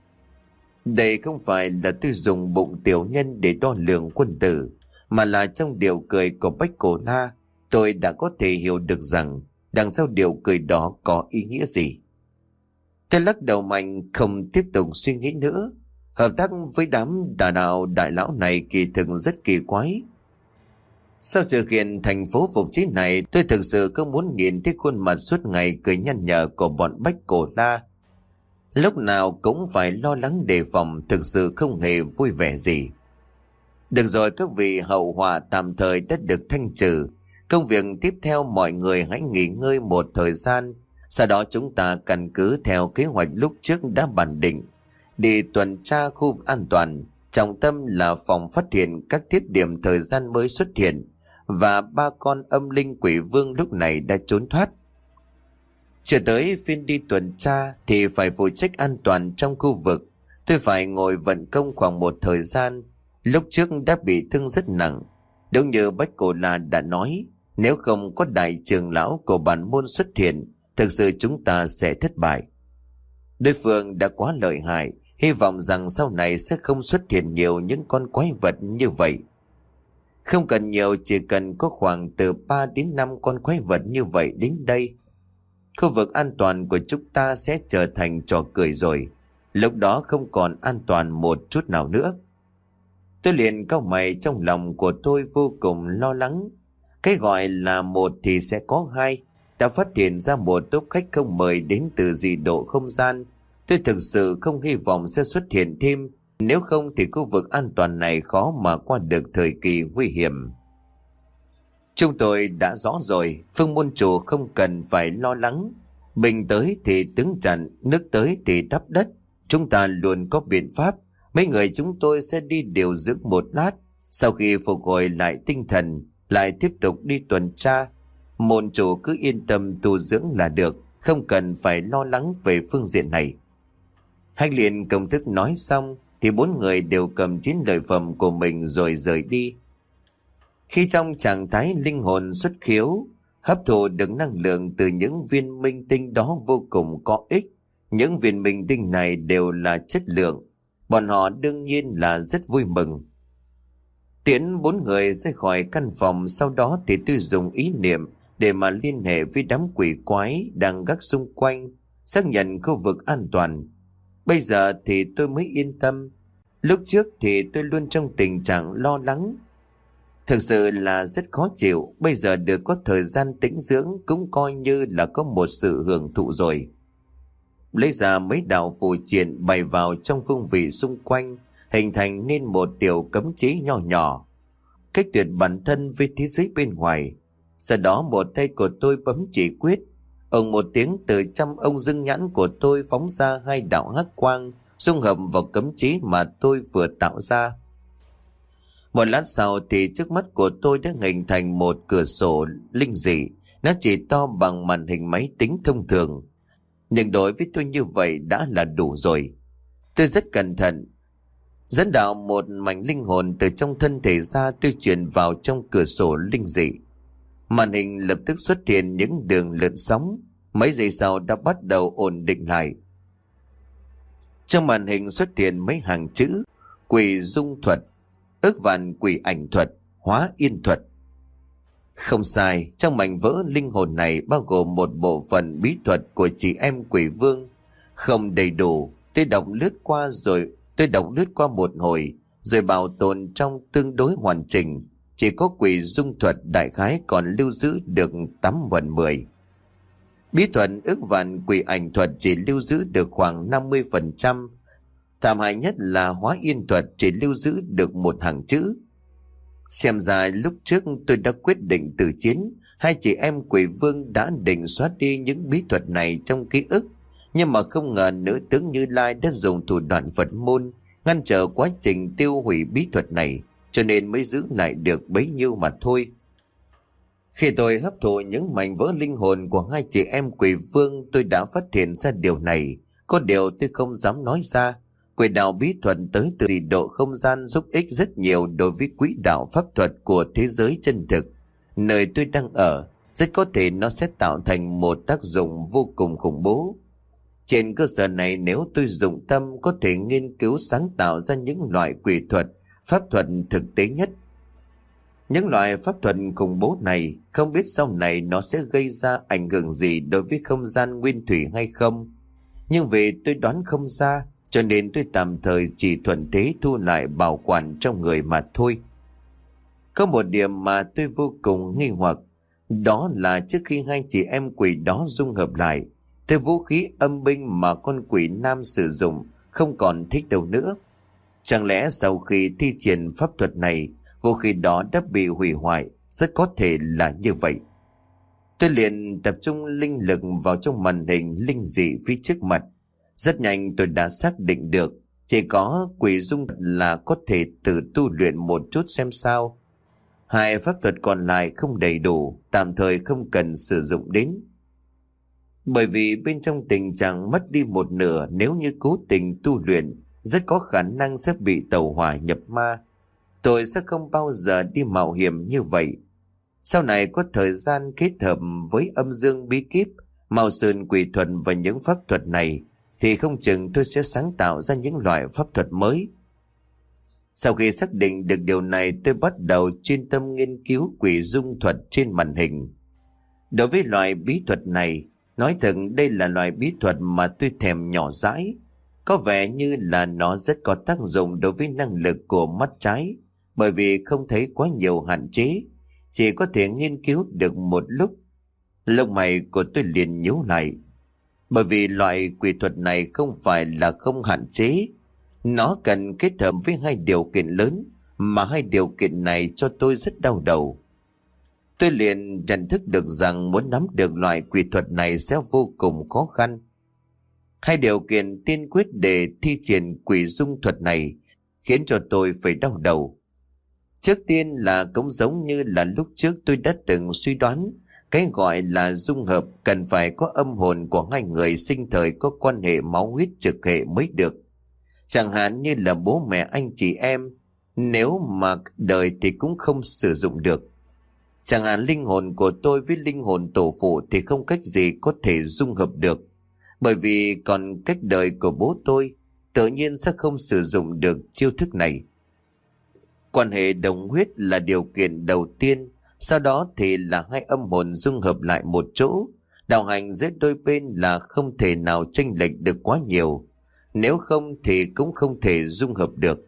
Đây không phải là tôi dùng bụng tiểu nhân để đo lường quân tử, mà là trong điều cười của Bách Cổ La, tôi đã có thể hiểu được rằng đằng sau điều cười đó có ý nghĩa gì. Tôi lắc đầu mạnh, không tiếp tục suy nghĩ nữa. Hợp tác với đám đà đạo đại lão này kỳ thực rất kỳ quái. Sau sự kiện thành phố phục chế này, tôi thực sự không muốn nhìn thấy khuôn mặt suốt ngày cười nhăn nhở của bọn Bách Cổ La. Lúc nào cũng phải lo lắng đề phòng, thực sự không hề vui vẻ gì. Được rồi các vị, hậu họa tạm thời đã được thanh trừ. Công việc tiếp theo mọi người hãy nghỉ ngơi một thời gian. Sau đó chúng ta căn cứ theo kế hoạch lúc trước đã bàn định, đi tuần tra khu an toàn. Trọng tâm là phòng phát hiện các thiết điểm thời gian mới xuất hiện. Và ba con âm linh quỷ vương lúc này đã trốn thoát. Chưa tới phiên đi tuần tra thì phải phụ trách an toàn trong khu vực. Tôi phải ngồi vận công khoảng một thời gian. Lúc trước đã bị thương rất nặng. Đúng như Bách Cổ La đã nói, nếu không có đại trưởng lão của bản môn xuất hiện, thực sự chúng ta sẽ thất bại. Đối phương đã quá lợi hại, hy vọng rằng sau này sẽ không xuất hiện nhiều những con quái vật như vậy. Không cần nhiều, chỉ cần có khoảng từ ba đến năm con quái vật như vậy đến đây, khu vực an toàn của chúng ta sẽ trở thành trò cười rồi. Lúc đó không còn an toàn một chút nào nữa. Tôi liền cau mày, trong lòng của tôi vô cùng lo lắng. Cái gọi là một thì sẽ có hai. Đã phát hiện ra một tốp khách không mời đến từ dị độ không gian. Tôi thực sự không hy vọng sẽ xuất hiện thêm. Nếu không thì khu vực an toàn này khó mà qua được thời kỳ nguy hiểm. Chúng tôi đã rõ rồi, Phương môn chủ không cần phải lo lắng. Bình tới thì đứng chặn, nước tới thì đắp đất. Chúng ta luôn có biện pháp. Mấy người chúng tôi sẽ đi điều dưỡng một lát. Sau khi phục hồi lại tinh thần, lại tiếp tục đi tuần tra. Môn chủ cứ yên tâm tu dưỡng là được, không cần phải lo lắng về phương diện này. Hành liền công thức nói xong thì bốn người đều cầm chiến lợi phẩm của mình rồi rời đi. Khi trong trạng thái linh hồn xuất khiếu, hấp thụ được năng lượng từ những viên minh tinh đó vô cùng có ích. Những viên minh tinh này đều là chất lượng. Bọn họ đương nhiên là rất vui mừng. Tiễn bốn người ra khỏi căn phòng, sau đó thì tôi dùng ý niệm để mà liên hệ với đám quỷ quái đang gác xung quanh, xác nhận khu vực an toàn. Bây giờ thì tôi mới yên tâm. Lúc trước thì tôi luôn trong tình trạng lo lắng. Thực sự là rất khó chịu, bây giờ được có thời gian tĩnh dưỡng cũng coi như là có một sự hưởng thụ rồi. Lấy ra mấy đạo phù triện bày vào trong phương vị xung quanh, hình thành nên một tiểu cấm chế nhỏ nhỏ, cách tuyệt bản thân với thế giới bên ngoài. Sau đó một tay của tôi bấm chỉ quyết, ầm một tiếng, từ trăm ông dương nhãn của tôi phóng ra hai đạo hắc quang, xung hợp vào cấm chế mà tôi vừa tạo ra. Một lát sau thì trước mắt của tôi đã hình thành một cửa sổ linh dị, nó chỉ to bằng màn hình máy tính thông thường. Nhưng đối với tôi như vậy đã là đủ rồi. Tôi rất cẩn thận dẫn đạo một mảnh linh hồn từ trong thân thể ra, tôi truyền vào trong cửa sổ linh dị. Màn hình lập tức xuất hiện những đường lượn sóng, mấy giây sau đã bắt đầu ổn định lại. Trong màn hình xuất hiện mấy hàng chữ: quỷ dung thuật, ước vạn quỷ ảnh thuật, hóa yên thuật. Không sai, trong mảnh vỡ linh hồn này bao gồm một bộ phận bí thuật của chị em quỷ vương. Không đầy đủ, tôi đọc lướt qua rồi tôi đọc lướt qua một hồi rồi bảo tồn trong tương đối hoàn chỉnh. Chỉ có quỷ dung thuật đại khái còn lưu giữ được tám phần mười. Bí thuật ước vạn quỷ ảnh thuật chỉ lưu giữ được khoảng năm mươi phần trăm. Thảm hại nhất là hóa yên thuật chỉ lưu giữ được một hàng chữ. Xem ra lúc trước tôi đã quyết định từ chiến, hai chị em quỷ vương đã định xóa đi những bí thuật này trong ký ức. Nhưng mà không ngờ nữ tướng Như Lai đã dùng thủ đoạn Phật môn ngăn trở quá trình tiêu hủy bí thuật này, cho nên mới giữ lại được bấy nhiêu mà thôi. Khi tôi hấp thụ những mảnh vỡ linh hồn của hai chị em quỷ vương, tôi đã phát hiện ra điều này. Có điều tôi không dám nói ra. Quỷ đạo bí thuật tới từ dị độ không gian giúp ích rất nhiều đối với quỹ đạo pháp thuật của thế giới chân thực. Nơi tôi đang ở, rất có thể nó sẽ tạo thành một tác dụng vô cùng khủng bố. Trên cơ sở này, nếu tôi dụng tâm, có thể nghiên cứu sáng tạo ra những loại quỷ thuật, pháp thuật thực tế nhất. Những loại pháp thuật khủng bố này không biết sau này nó sẽ gây ra ảnh hưởng gì đối với không gian nguyên thủy hay không. Nhưng vì tôi đoán không ra, cho nên tôi tạm thời chỉ thuận thế thu lại bảo quản trong người mà thôi. Có một điểm mà tôi vô cùng nghi hoặc, đó là trước khi hai chị em quỷ đó dung hợp lại, thì vũ khí âm binh mà con quỷ nam sử dụng không còn thích đâu nữa. Chẳng lẽ sau khi thi triển pháp thuật này, vũ khí đó đã bị hủy hoại? Rất có thể là như vậy. Tôi liền tập trung linh lực vào trong màn hình linh dị phía trước mặt. Rất nhanh tôi đã xác định được chỉ có quỷ dung là có thể tự tu luyện một chút xem sao. Hai pháp thuật còn lại không đầy đủ, tạm thời không cần sử dụng đến. Bởi vì bên trong tình trạng mất đi một nửa, nếu như cố tình tu luyện, rất có khả năng sẽ bị tẩu hỏa nhập ma. Tôi sẽ không bao giờ đi mạo hiểm như vậy. Sau này có thời gian kết hợp với âm dương bí kíp, mao sơn quỷ thuật và những pháp thuật này, thì không chừng tôi sẽ sáng tạo ra những loại pháp thuật mới. Sau khi xác định được điều này, tôi bắt đầu chuyên tâm nghiên cứu quỷ dung thuật trên màn hình. Đối với loại bí thuật này, nói thật đây là loại bí thuật mà tôi thèm nhỏ dãi. Có vẻ như là nó rất có tác dụng đối với năng lực của mắt trái, bởi vì không thấy quá nhiều hạn chế, chỉ có thể nghiên cứu được một lúc. Lông mày của tôi liền nhíu lại, bởi vì loại quỷ thuật này không phải là không hạn chế. Nó cần kết hợp với hai điều kiện lớn, mà hai điều kiện này cho tôi rất đau đầu. Tôi liền nhận thức được rằng muốn nắm được loại quỷ thuật này sẽ vô cùng khó khăn. Hai điều kiện tiên quyết để thi triển quỷ dung thuật này khiến cho tôi phải đau đầu. Trước tiên là cũng giống như là lúc trước tôi đã từng suy đoán, cái gọi là dung hợp cần phải có âm hồn của hai người sinh thời có quan hệ máu huyết trực hệ mới được. Chẳng hạn như là bố mẹ anh chị em, nếu mà đời thì cũng không sử dụng được. Chẳng hạn linh hồn của tôi với linh hồn tổ phụ thì không cách gì có thể dung hợp được, bởi vì còn cách đời của bố tôi, tự nhiên sẽ không sử dụng được chiêu thức này. Quan hệ đồng huyết là điều kiện đầu tiên, sau đó thì là hai âm hồn dung hợp lại một chỗ. Đạo hành giữa đôi bên là không thể nào chênh lệch được quá nhiều, nếu không thì cũng không thể dung hợp được.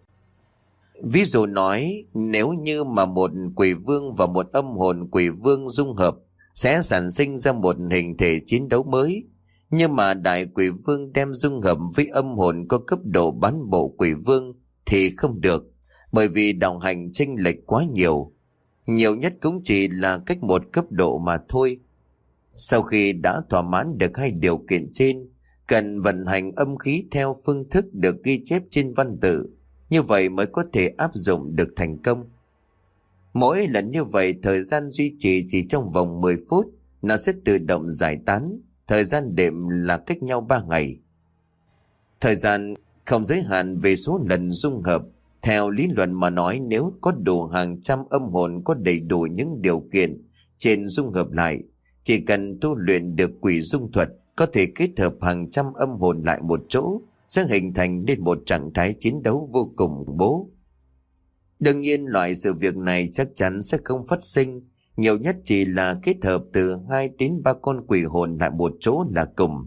Ví dụ nói, nếu như mà một quỷ vương và một âm hồn quỷ vương dung hợp sẽ sản sinh ra một hình thể chiến đấu mới. Nhưng mà đại quỷ vương đem dung hợp với âm hồn có cấp độ bán bộ quỷ vương thì không được, bởi vì đạo hành chênh lệch quá nhiều. Nhiều nhất cũng chỉ là cách một cấp độ mà thôi. Sau khi đã thỏa mãn được hai điều kiện trên, cần vận hành âm khí theo phương thức được ghi chép trên văn tự, như vậy mới có thể áp dụng được thành công. Mỗi lần như vậy thời gian duy trì chỉ trong vòng mười phút, nó sẽ tự động giải tán, thời gian đệm là cách nhau ba ngày. Thời gian không giới hạn về số lần dung hợp. Theo lý luận mà nói, nếu có đủ hàng trăm âm hồn có đầy đủ những điều kiện trên dung hợp lại, chỉ cần tu luyện được quỷ dung thuật, có thể kết hợp hàng trăm âm hồn lại một chỗ, sẽ hình thành nên một trạng thái chiến đấu vô cùng khủng bố. Đương nhiên loại sự việc này chắc chắn sẽ không phát sinh, nhiều nhất chỉ là kết hợp từ hai đến ba con quỷ hồn lại một chỗ là cùng.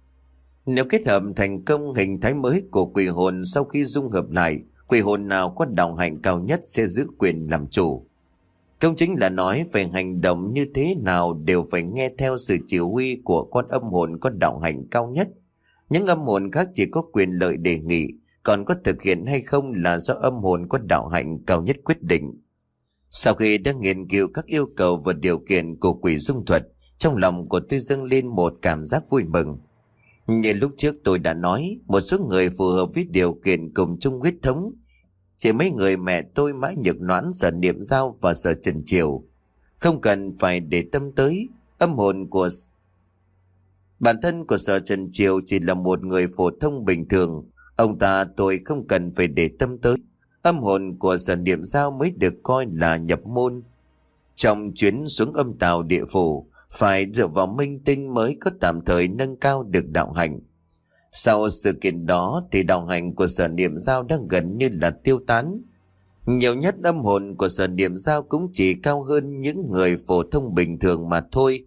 Nếu kết hợp thành công hình thái mới của quỷ hồn, sau khi dung hợp lại, quỷ hồn nào có đạo hạnh cao nhất sẽ giữ quyền làm chủ. Công chính là nói phải hành động như thế nào đều phải nghe theo sự chỉ huy của con âm hồn có đạo hạnh cao nhất. Những âm hồn khác chỉ có quyền lợi đề nghị, còn có thực hiện hay không là do âm hồn có đạo hạnh cao nhất quyết định. Sau khi đã nghiên cứu các yêu cầu và điều kiện của quỷ dung thuật, trong lòng của tôi dâng lên một cảm giác vui mừng. Như lúc trước tôi đã nói, một số người phù hợp với điều kiện cùng chung huyết thống. Chỉ mấy người mẹ tôi Mã Nhược Noãn, Sở Niệm Giao và Sở Trần Triều. Không cần phải để tâm tới âm hồn của bản thân của Sở Trần Triều chỉ là một người phổ thông bình thường. Ông ta tôi không cần phải để tâm tới. Âm hồn của Sở Niệm Giao mới được coi là nhập môn. Trong chuyến xuống âm tào địa phủ, phải dựa vào minh tinh mới có tạm thời nâng cao được đạo hạnh. Sau sự kiện đó thì đạo hạnh của Sở Niệm Giao đang gần như là tiêu tán. Nhiều nhất âm hồn của Sở Niệm Giao cũng chỉ cao hơn những người phổ thông bình thường mà thôi.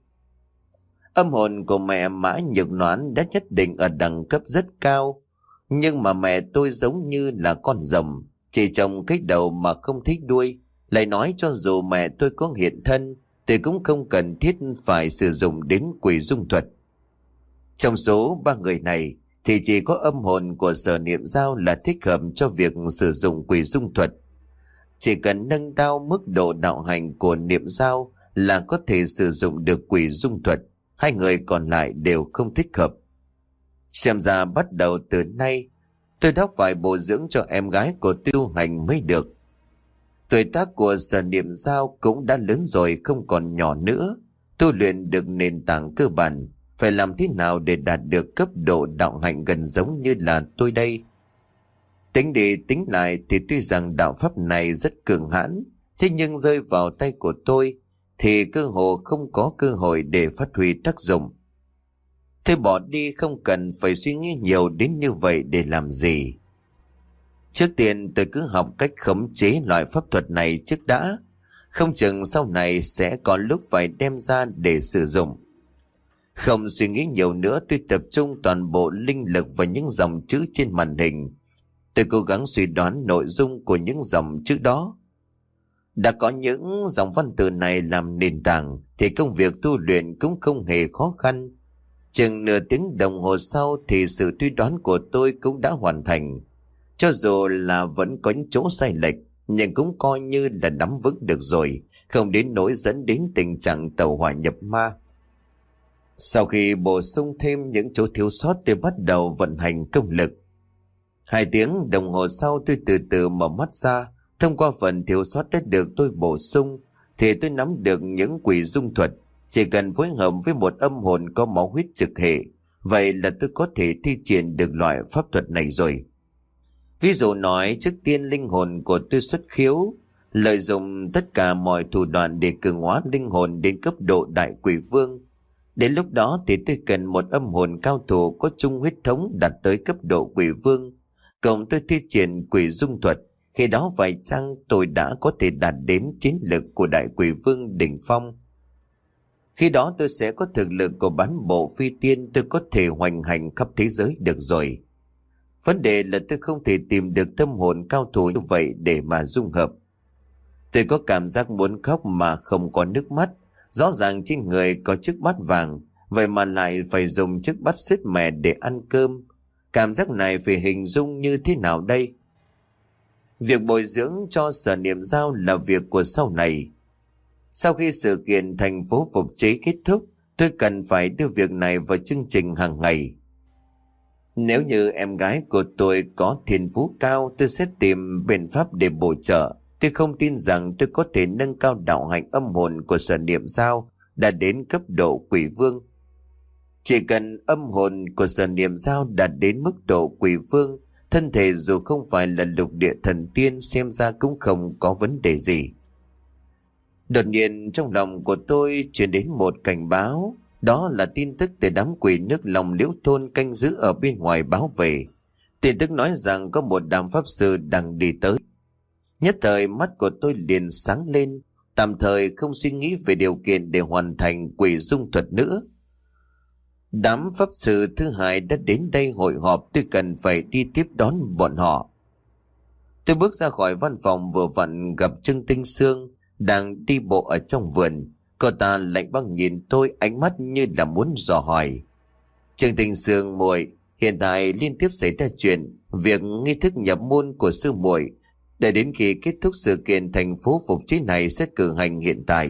Âm hồn của mẹ Mã Nhược Noãn đã nhất định ở đẳng cấp rất cao, nhưng mà mẹ tôi giống như là con rồng, chỉ trồng cái đầu mà không thích đuôi. Lại nói cho dù mẹ tôi có hiện thân thì cũng không cần thiết phải sử dụng đến quỷ dung thuật. Trong số ba người này thì chỉ có âm hồn của Sở Niệm Giao là thích hợp cho việc sử dụng quỷ dung thuật. Chỉ cần nâng cao mức độ đạo hành của Niệm Giao là có thể sử dụng được quỷ dung thuật. Hai người còn lại đều không thích hợp. Xem ra bắt đầu từ nay tôi đã phải bồi dưỡng cho em gái của tu hành mới được. Tuổi tác của Sở Niệm Giao cũng đã lớn rồi, không còn nhỏ nữa. Tu luyện được nền tảng cơ bản, phải làm thế nào để đạt được cấp độ đạo hạnh gần giống như là tôi đây. Tính đi tính lại thì tuy rằng đạo pháp này rất cường hãn, thế nhưng rơi vào tay của tôi thì cơ hồ không có cơ hội để phát huy tác dụng. Thôi bỏ đi, không cần phải suy nghĩ nhiều đến như vậy để làm gì. Trước tiên tôi cứ học cách khống chế loại pháp thuật này trước đã. Không chừng sau này sẽ có lúc phải đem ra để sử dụng. Không suy nghĩ nhiều nữa, tôi tập trung toàn bộ linh lực vào những dòng chữ trên màn hình. Tôi cố gắng suy đoán nội dung của những dòng chữ đó. Đã có những dòng văn tự này làm nền tảng thì công việc tu luyện cũng không hề khó khăn. Chừng nửa tiếng đồng hồ sau thì sự suy đoán của tôi cũng đã hoàn thành. Cho dù là vẫn có những chỗ sai lệch, nhưng cũng coi như là nắm vững được rồi, không đến nỗi dẫn đến tình trạng tẩu hỏa nhập ma. Sau khi bổ sung thêm những chỗ thiếu sót, tôi bắt đầu vận hành công lực. Hai tiếng đồng hồ sau tôi từ từ mở mắt ra. Thông qua phần thiếu sót đã được tôi bổ sung thì tôi nắm được những quỷ dung thuật. Chỉ cần phối hợp với một âm hồn có máu huyết trực hệ, vậy là tôi có thể thi triển được loại pháp thuật này rồi. Ví dụ nói, trước tiên linh hồn của tôi xuất khiếu, lợi dụng tất cả mọi thủ đoạn để cường hóa linh hồn đến cấp độ đại quỷ vương. Đến lúc đó thì tôi cần một âm hồn cao thủ có chung huyết thống đạt tới cấp độ quỷ vương. Cộng tôi thi triển quỷ dung thuật Khi đó phải chăng tôi đã có thể đạt đến chiến lực của đại quỷ vương đỉnh phong? Khi đó tôi sẽ có thực lực của bán bộ phi tiên, tôi có thể hoành hành khắp thế giới được rồi. Vấn đề là tôi không thể tìm được tâm hồn cao thủ như vậy để mà dung hợp. Tôi có cảm giác muốn khóc mà không có nước mắt. Rõ ràng trên người có chiếc bát vàng, vậy mà lại phải dùng chiếc bát sét mè để ăn cơm. Cảm giác này phải hình dung như thế nào đây? Việc bồi dưỡng cho Sở Niệm Dao là việc của sau này. Sau khi sự kiện thành phố phục chế kết thúc, tôi cần phải đưa việc này vào chương trình hàng ngày. Nếu như em gái của tôi có thiên phú cao, tôi sẽ tìm biện pháp để bổ trợ. Tôi không tin rằng tôi có thể nâng cao đạo hạnh âm hồn của Sở Niệm Dao đã đến cấp độ quỷ vương. Chỉ cần âm hồn của Sở Niệm Dao đạt đến mức độ quỷ vương, thân thể dù không phải là lục địa thần tiên xem ra cũng không có vấn đề gì. Đột nhiên trong lòng của tôi truyền đến một cảnh báo, đó là tin tức từ đám quỷ nước lòng liễu thôn canh giữ ở bên ngoài báo về. Tin tức nói rằng có một đám pháp sư đang đi tới. Nhất thời mắt của tôi liền sáng lên, tạm thời không suy nghĩ về điều kiện để hoàn thành quỷ dung thuật nữa. Đám pháp sư thứ hai đã đến đây hội họp, tôi cần phải đi tiếp đón bọn họ. Tôi bước ra khỏi văn phòng vừa vặn gặp Trương Tinh Sương đang đi bộ ở trong vườn. Cô ta lạnh băng nhìn tôi, ánh mắt như là muốn dò hỏi. Trương Tinh Sương muội, hiện tại liên tiếp xảy ra chuyện, việc nghi thức nhập môn của sư muội để đến khi kết thúc sự kiện thành phố phục chế này sẽ cử hành hiện tại.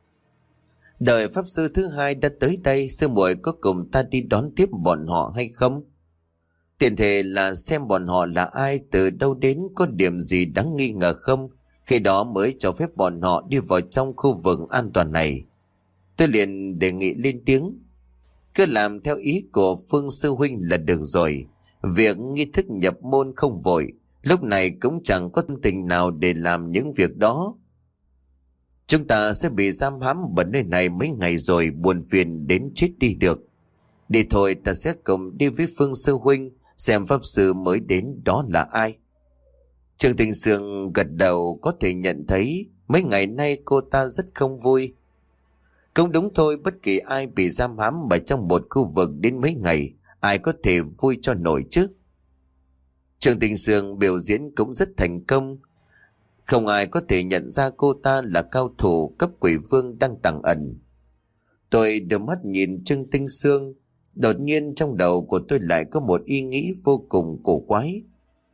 Đợi pháp sư thứ hai đã tới đây, sư muội có cùng ta đi đón tiếp bọn họ hay không? Tiện thể là xem bọn họ là ai, từ đâu đến, có điểm gì đáng nghi ngờ không, khi đó mới cho phép bọn họ đi vào trong khu vực an toàn này. Tôi liền đề nghị lên tiếng. Cứ làm theo ý của Phương sư huynh là được rồi. Việc nghi thức nhập môn không vội, lúc này cũng chẳng có tình nào để làm những việc đó. Chúng ta sẽ bị giam hãm ở nơi này mấy ngày rồi, buồn phiền đến chết đi được. Đi thôi, ta sẽ cùng đi với Phương sư huynh xem pháp sư mới đến đó là ai. Trương Tinh Sương gật đầu, có thể nhận thấy mấy ngày nay cô ta rất không vui. Cũng đúng thôi, bất kỳ ai bị giam hãm ở trong một khu vực đến mấy ngày, ai có thể vui cho nổi chứ. Trương Tinh Sương biểu diễn cũng rất thành công. Không ai có thể nhận ra cô ta là cao thủ cấp quỷ vương đang tàng ẩn. Tôi đưa mắt nhìn Trương Tinh Sương. Đột nhiên trong đầu của tôi lại có một ý nghĩ vô cùng cổ quái.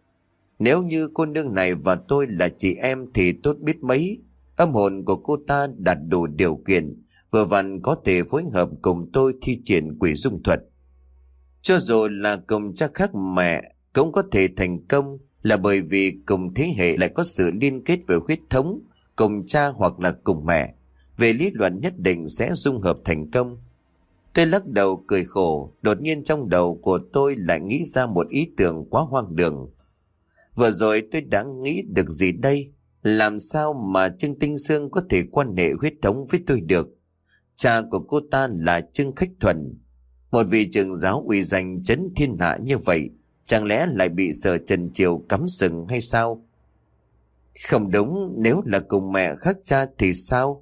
Nếu như cô nương này và tôi là chị em thì tốt biết mấy. Âm hồn của cô ta đạt đủ điều kiện, vừa vặn có thể phối hợp cùng tôi thi triển quỷ dung thuật. Cho dù là cùng cha khác mẹ cũng có thể thành công, là bởi vì cùng thế hệ lại có sự liên kết về huyết thống, cùng cha hoặc là cùng mẹ. Về lý luận nhất định sẽ dung hợp thành công. Tôi lắc đầu cười khổ, đột nhiên trong đầu của tôi lại nghĩ ra một ý tưởng quá hoang đường. Vừa rồi tôi đã nghĩ được gì đây? Làm sao mà Trương Tinh Sương có thể quan hệ huyết thống với tôi được? Cha của cô ta là Trương Khách Thuần, một vị trưởng giáo uy danh chấn thiên hạ như vậy, chẳng lẽ lại bị Sở Trần Triều cắm sừng hay sao? Không đúng, nếu là cùng mẹ khác cha thì sao?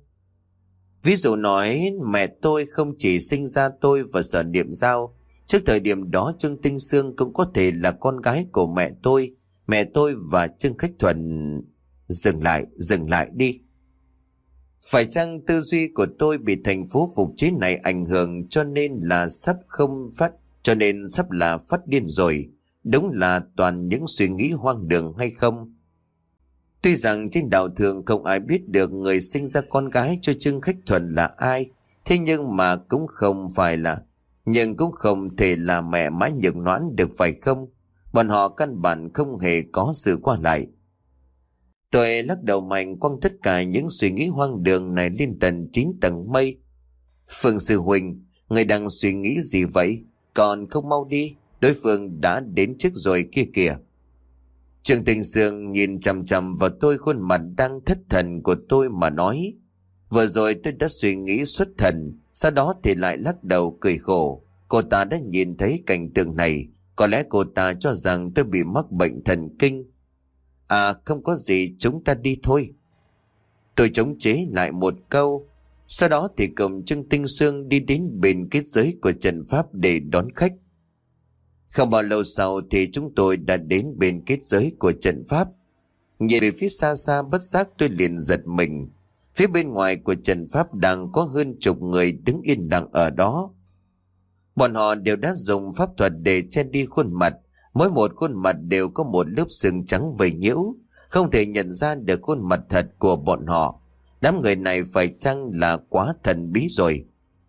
Ví dụ nói mẹ tôi không chỉ sinh ra tôi và Sở Niệm Dao, trước thời điểm đó Trương Tinh Sương cũng có thể là con gái của mẹ tôi, mẹ tôi và Trương Khách Thuần. Dừng lại, dừng lại đi. Phải chăng tư duy của tôi bị thành phố phục chế này ảnh hưởng cho nên là sắp không phát, cho nên sắp là phát điên rồi? Đúng là toàn những suy nghĩ hoang đường hay không? Tuy rằng trên đạo thường không ai biết được người sinh ra con gái cho Trương Khách Thuần là ai, thế nhưng mà cũng không phải là, nhưng cũng không thể là mẹ Mã Nhược Noãn được phải không? Bọn họ căn bản không hề có sự qua lại. Tôi lắc đầu mạnh quăng tất cả những suy nghĩ hoang đường này lên tận chín tầng mây. Phương sư huynh, người đang suy nghĩ gì vậy? Còn không mau đi, đối phương đã đến trước rồi kia kìa. Trương Tinh Sương nhìn chằm chằm vào tôi, khuôn mặt đang thất thần của tôi mà nói. Vừa rồi tôi đã suy nghĩ xuất thần, sau đó thì lại lắc đầu cười khổ. Cô ta đã nhìn thấy cảnh tượng này, có lẽ cô ta cho rằng tôi bị mắc bệnh thần kinh. À không có gì, chúng ta đi thôi. Tôi chống chế lại một câu. Sau đó thì cùng Trương Tinh Sương đi đến bên kết giới của trận pháp để đón khách. Không bao lâu sau thì chúng tôi đã đến bên kết giới của trận pháp. Nhìn về phía xa xa bất giác tôi liền giật mình. Phía bên ngoài của trận pháp đang có hơn chục người đứng yên lặng ở đó. Bọn họ đều đã dùng pháp thuật để che đi khuôn mặt. Mỗi một khuôn mặt đều có một lớp sừng trắng vây nhiễu, không thể nhận ra được khuôn mặt thật của bọn họ. Đám người này phải chăng là quá thần bí rồi?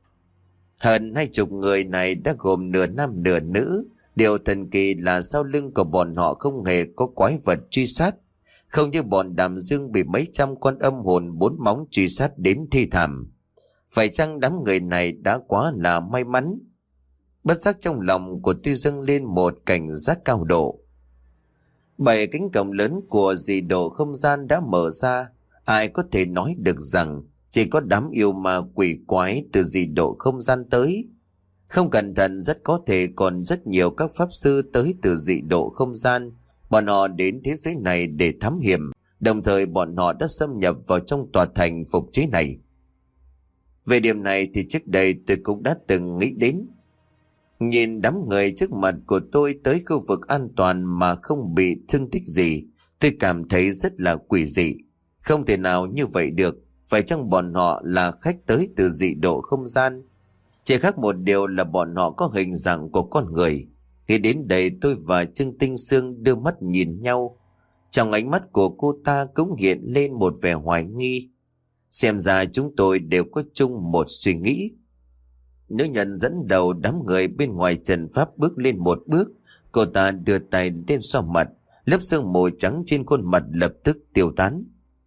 Hơn hai chục người này đã gồm nửa nam nửa nữ. Điều thần kỳ là sau lưng của bọn họ không hề có quái vật truy sát. Không như bọn Đàm Dương bị mấy trăm con âm hồn bốn móng truy sát đến thi thảm. Phải chăng đám người này đã quá là may mắn? Bất giác trong lòng của tôi dâng lên một cảnh giác cao độ. Bảy cánh cổng lớn của dị độ không gian đã mở ra. Ai có thể nói được rằng chỉ có đám yêu ma quỷ quái từ dị độ không gian tới. Không cẩn thận rất có thể còn rất nhiều các pháp sư tới từ dị độ không gian. Bọn họ đến thế giới này để thám hiểm. Đồng thời bọn họ đã xâm nhập vào trong tòa thành phục chế này. Về điểm này thì trước đây tôi cũng đã từng nghĩ đến. Nhìn đám người trước mặt của tôi tới khu vực an toàn mà không bị thương tích gì, tôi cảm thấy rất là quỷ dị. Không thể nào như vậy được. Phải chăng bọn họ là khách tới từ dị độ không gian? Chỉ khác một điều là bọn họ có hình dạng của con người. Khi đến đây tôi và Trương Tinh Sương đưa mắt nhìn nhau. Trong ánh mắt của cô ta cũng hiện lên một vẻ hoài nghi. Xem ra chúng tôi đều có chung một suy nghĩ. Nữ nhân dẫn đầu đám người bên ngoài trận pháp bước lên một bước. Cô ta đưa tay lên xoa mặt. Lớp sương mù trắng trên khuôn mặt lập tức tiêu tán.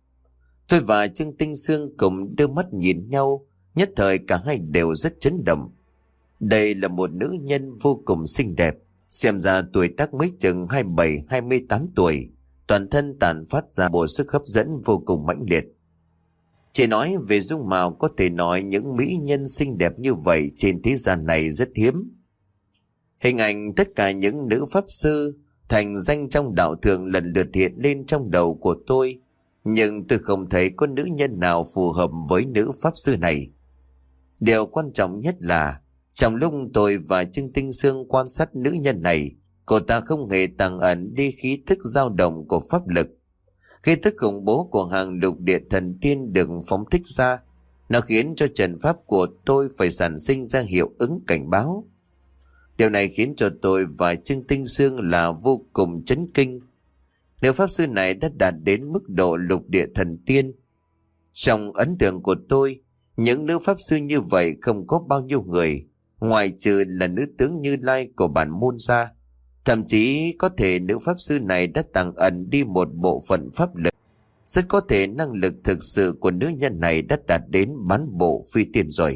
Tôi và Trương Tinh Sương cùng đưa mắt nhìn nhau. Nhất thời cả hai đều rất chấn động. Đây là một nữ nhân vô cùng xinh đẹp. Xem ra tuổi tác mới chừng hai mươi bảy hai mươi tám tuổi. Toàn thân tàn phát ra bộ sức hấp dẫn vô cùng mãnh liệt. Chỉ nói về dung mạo có thể nói những mỹ nhân xinh đẹp như vậy trên thế gian này rất hiếm. Hình ảnh tất cả những nữ pháp sư thành danh trong đạo thường lần lượt hiện lên trong đầu của tôi. Nhưng tôi không thấy có nữ nhân nào phù hợp với nữ pháp sư này. Điều quan trọng nhất là trong lúc tôi và Trương Tinh Sương quan sát nữ nhân này, cô ta không hề tàng ẩn đi khí thức dao động của pháp lực. Khí thức khủng bố của hàng lục địa thần tiên được phóng thích ra. Nó khiến cho trận pháp của tôi phải sản sinh ra hiệu ứng cảnh báo. Điều này khiến cho tôi và Trương Tinh Sương là vô cùng chấn kinh. Nếu pháp sư này đã đạt đến mức độ lục địa thần tiên. Trong ấn tượng của tôi, những nữ pháp sư như vậy không có bao nhiêu người, ngoài trừ là nữ tướng Như Lai của bản môn ra. Thậm chí có thể nữ pháp sư này đã tàng ẩn đi một bộ phận pháp lực. Rất có thể năng lực thực sự của nữ nhân này đã đạt đến bán bộ phi tiên rồi.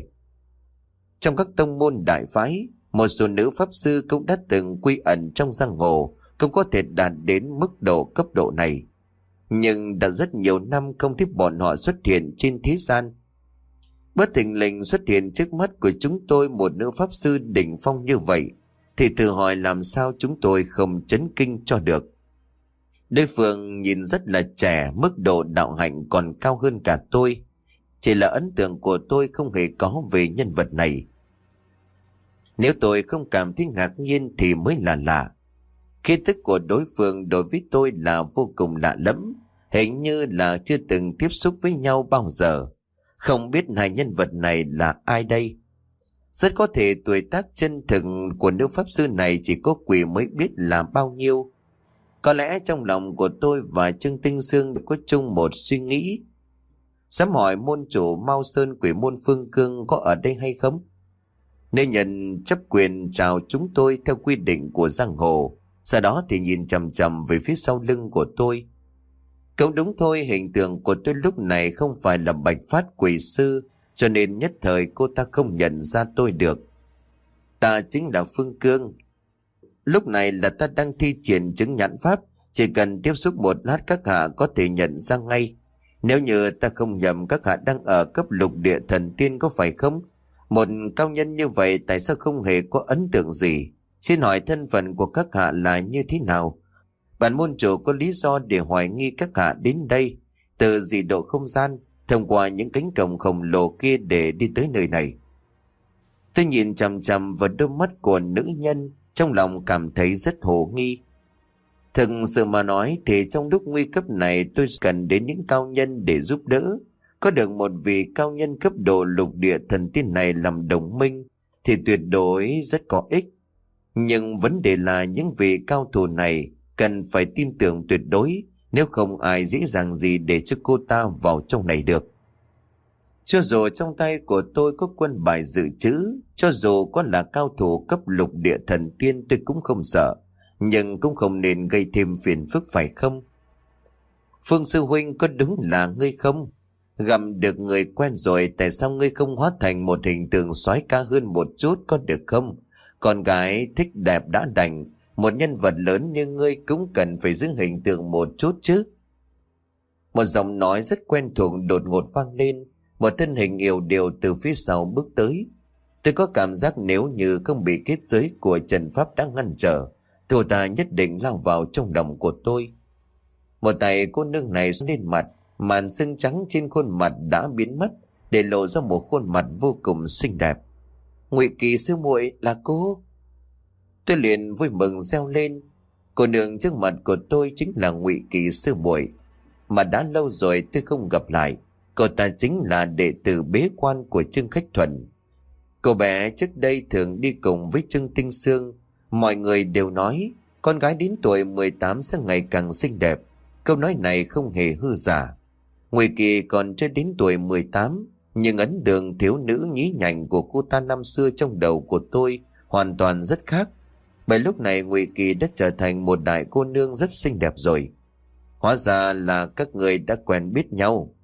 Trong các tông môn đại phái, một số nữ pháp sư cũng đã từng quy ẩn trong giang hồ, cũng có thể đạt đến mức độ cấp độ này. Nhưng đã rất nhiều năm không thấy bọn họ xuất hiện trên thế gian. Bất thình lình xuất hiện trước mắt của chúng tôi một nữ pháp sư đỉnh phong như vậy, thì thử hỏi làm sao chúng tôi không chấn kinh cho được. Đối phương nhìn rất là trẻ, mức độ đạo hạnh còn cao hơn cả tôi. Chỉ là ấn tượng của tôi không hề có về nhân vật này. Nếu tôi không cảm thấy ngạc nhiên thì mới là lạ. Khí tức của đối phương đối với tôi là vô cùng lạ lẫm, hình như là chưa từng tiếp xúc với nhau bao giờ. Không biết hai nhân vật này là ai đây? Rất có thể tuổi tác chân thực của nữ pháp sư này chỉ có quỷ mới biết là bao nhiêu. Có lẽ trong lòng của tôi và Trương Tinh Sương có chung một suy nghĩ. Dám hỏi môn chủ Mao Sơn quỷ môn Phương Cương có ở đây hay không? Nên nhận chấp quyền chào chúng tôi theo quy định của giang hồ. Sau đó thì nhìn chằm chằm về phía sau lưng của tôi. Cũng đúng thôi, hình tượng của tôi lúc này không phải là Bạch Phát quỷ sư, cho nên nhất thời cô ta không nhận ra tôi được. Ta chính là Phương Cương. Lúc này là ta đang thi triển chứng nhãn pháp, chỉ cần tiếp xúc một lát các hạ có thể nhận ra ngay. Nếu như ta không nhầm, các hạ đang ở cấp lục địa thần tiên có phải không? Một cao nhân như vậy tại sao không hề có ấn tượng gì? Xin hỏi thân phận của các hạ là như thế nào? Bản môn chủ có lý do để hoài nghi các hạ đến đây từ dị độ không gian, thông qua những cánh cổng khổng lồ kia để đi tới nơi này. Tôi nhìn chằm chằm vào đôi mắt của nữ nhân, trong lòng cảm thấy rất hồ nghi. Thực sự mà nói thì trong lúc nguy cấp này tôi cần đến những cao nhân để giúp đỡ. Có được một vị cao nhân cấp độ lục địa thần tiên này làm đồng minh thì tuyệt đối rất có ích. Nhưng vấn đề là những vị cao thủ này cần phải tin tưởng tuyệt đối, nếu không ai dễ dàng gì để cho cô ta vào trong này được. Cho dù trong tay của tôi có quân bài dự trữ, cho dù có là cao thủ cấp lục địa thần tiên tôi cũng không sợ, nhưng cũng không nên gây thêm phiền phức phải không? Phương sư huynh, có đúng là ngươi không? Gặp được người quen rồi, tại sao ngươi không hóa thành một hình tượng soái ca hơn một chút có được không? Con gái thích đẹp đã đành, một nhân vật lớn như ngươi cũng cần phải giữ hình tượng một chút chứ. Một giọng nói rất quen thuộc đột ngột vang lên, một thân hình yếu điệu từ phía sau bước tới. Tôi có cảm giác nếu như không bị kết giới của trận pháp đã ngăn trở, cô ta nhất định lao vào trong lòng của tôi. Một tay cô nương này lên mặt, màn sưng trắng trên khuôn mặt đã biến mất, để lộ ra một khuôn mặt vô cùng xinh đẹp. Ngụy Kỳ sư muội, là cô. Tôi liền vui mừng reo lên. Cô nương trước mặt của tôi chính là Ngụy Kỳ sư muội, mà đã lâu rồi tôi không gặp lại. Cô ta chính là đệ tử bế quan của Trương Khách Thuần. Cô bé trước đây thường đi cùng với Trương Tinh Sương. Mọi người đều nói con gái đến tuổi mười tám sẽ ngày càng xinh đẹp. Câu nói này không hề hư giả. Ngụy Kỳ còn chưa đến tuổi mười tám, nhưng ấn tượng thiếu nữ nhí nhảnh của cô ta năm xưa trong đầu của tôi hoàn toàn rất khác. Bởi lúc này Ngụy Kỳ đã trở thành một đại cô nương rất xinh đẹp rồi. Hóa ra là các người đã quen biết nhau.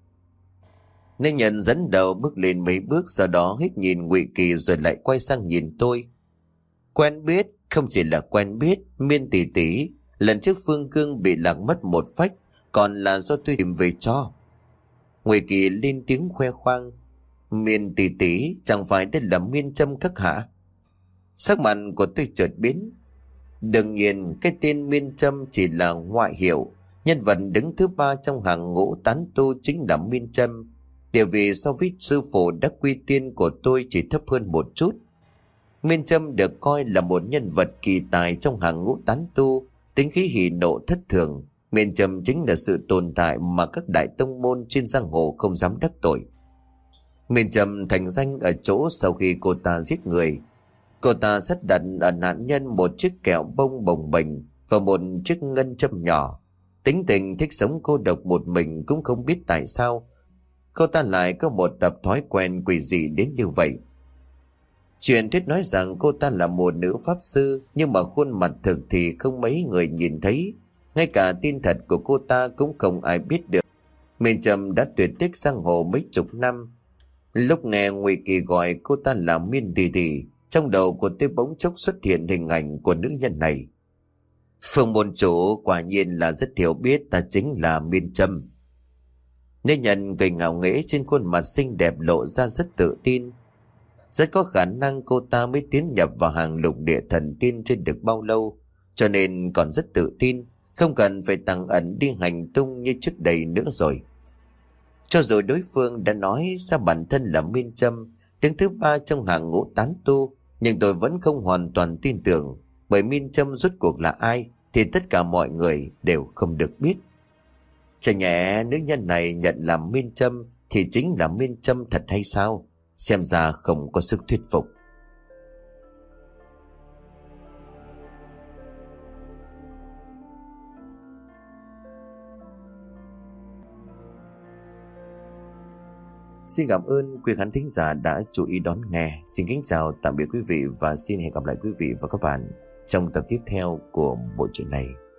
Nên Nhân dẫn đầu bước lên mấy bước, sau đó hít nhìn Ngụy Kỳ rồi lại quay sang nhìn tôi. Quen biết? Không chỉ là quen biết, Miên tỷ tỷ, lần trước Phương Cương bị lạc mất một phách, còn là do tôi tìm về cho. Ngụy Kỳ lên tiếng khoe khoang. Miên tỷ tỷ, chẳng phải đây là Miên Trâm các hạ? Sắc mặt của tôi chợt biến. Đương nhiên cái tên Miên Trâm chỉ là ngoại hiệu, nhân vật đứng thứ ba trong hàng ngũ tán tu chính là Miên Trâm. Địa vị so với sư phụ đắc quy tiên của tôi chỉ thấp hơn một chút. Miên Trâm được coi là một nhân vật kỳ tài trong hàng ngũ tán tu, tính khí hỉ nộ thất thường. Miên Trâm chính là sự tồn tại mà các đại tông môn trên giang hồ không dám đắc tội. Miên Trâm thành danh ở chỗ sau khi cô ta giết người, cô ta sắp đặt ở nạn nhân một chiếc kẹo bông bồng bềnh và một chiếc ngân châm nhỏ. Tính tình thích sống cô độc một mình, cũng không biết tại sao cô ta lại có một tập thói quen quỷ dị đến như vậy. Truyền thuyết nói rằng cô ta là một nữ pháp sư, nhưng mà khuôn mặt thực thì không mấy người nhìn thấy. Ngay cả tin thật của cô ta cũng không ai biết được. Miên Trâm đã tuyệt tích giang hồ mấy chục năm. Lúc nghe Ngụy Kỳ gọi cô ta là Miên tỷ tỷ, trong đầu của tôi bỗng chốc xuất hiện hình ảnh của nữ nhân này. Phương môn chủ quả nhiên là rất hiểu biết ta chính là Miên Trâm. Nên Nhân cười ngạo nghễ trên khuôn mặt xinh đẹp lộ ra rất tự tin. Rất có khả năng cô ta mới tiến nhập vào hàng lục địa thần tiên trên được bao lâu, cho nên còn rất tự tin, không cần phải tàng ẩn đi hành tung như trước đây nữa rồi. Cho dù đối phương đã nói ra bản thân là Miên Trâm, đứng thứ ba trong hàng ngũ tán tu, nhưng tôi vẫn không hoàn toàn tin tưởng, bởi Miên Trâm rốt cuộc là ai thì tất cả mọi người đều không được biết. Chẳng nhẽ nữ nhân này nhận làm Miên Trâm thì chính là Miên Trâm thật hay sao? Xem ra không có sức thuyết phục. Xin cảm ơn quý khán thính giả đã chú ý đón nghe. Xin kính chào tạm biệt quý vị và xin hẹn gặp lại quý vị và các bạn trong tập tiếp theo của bộ truyện này.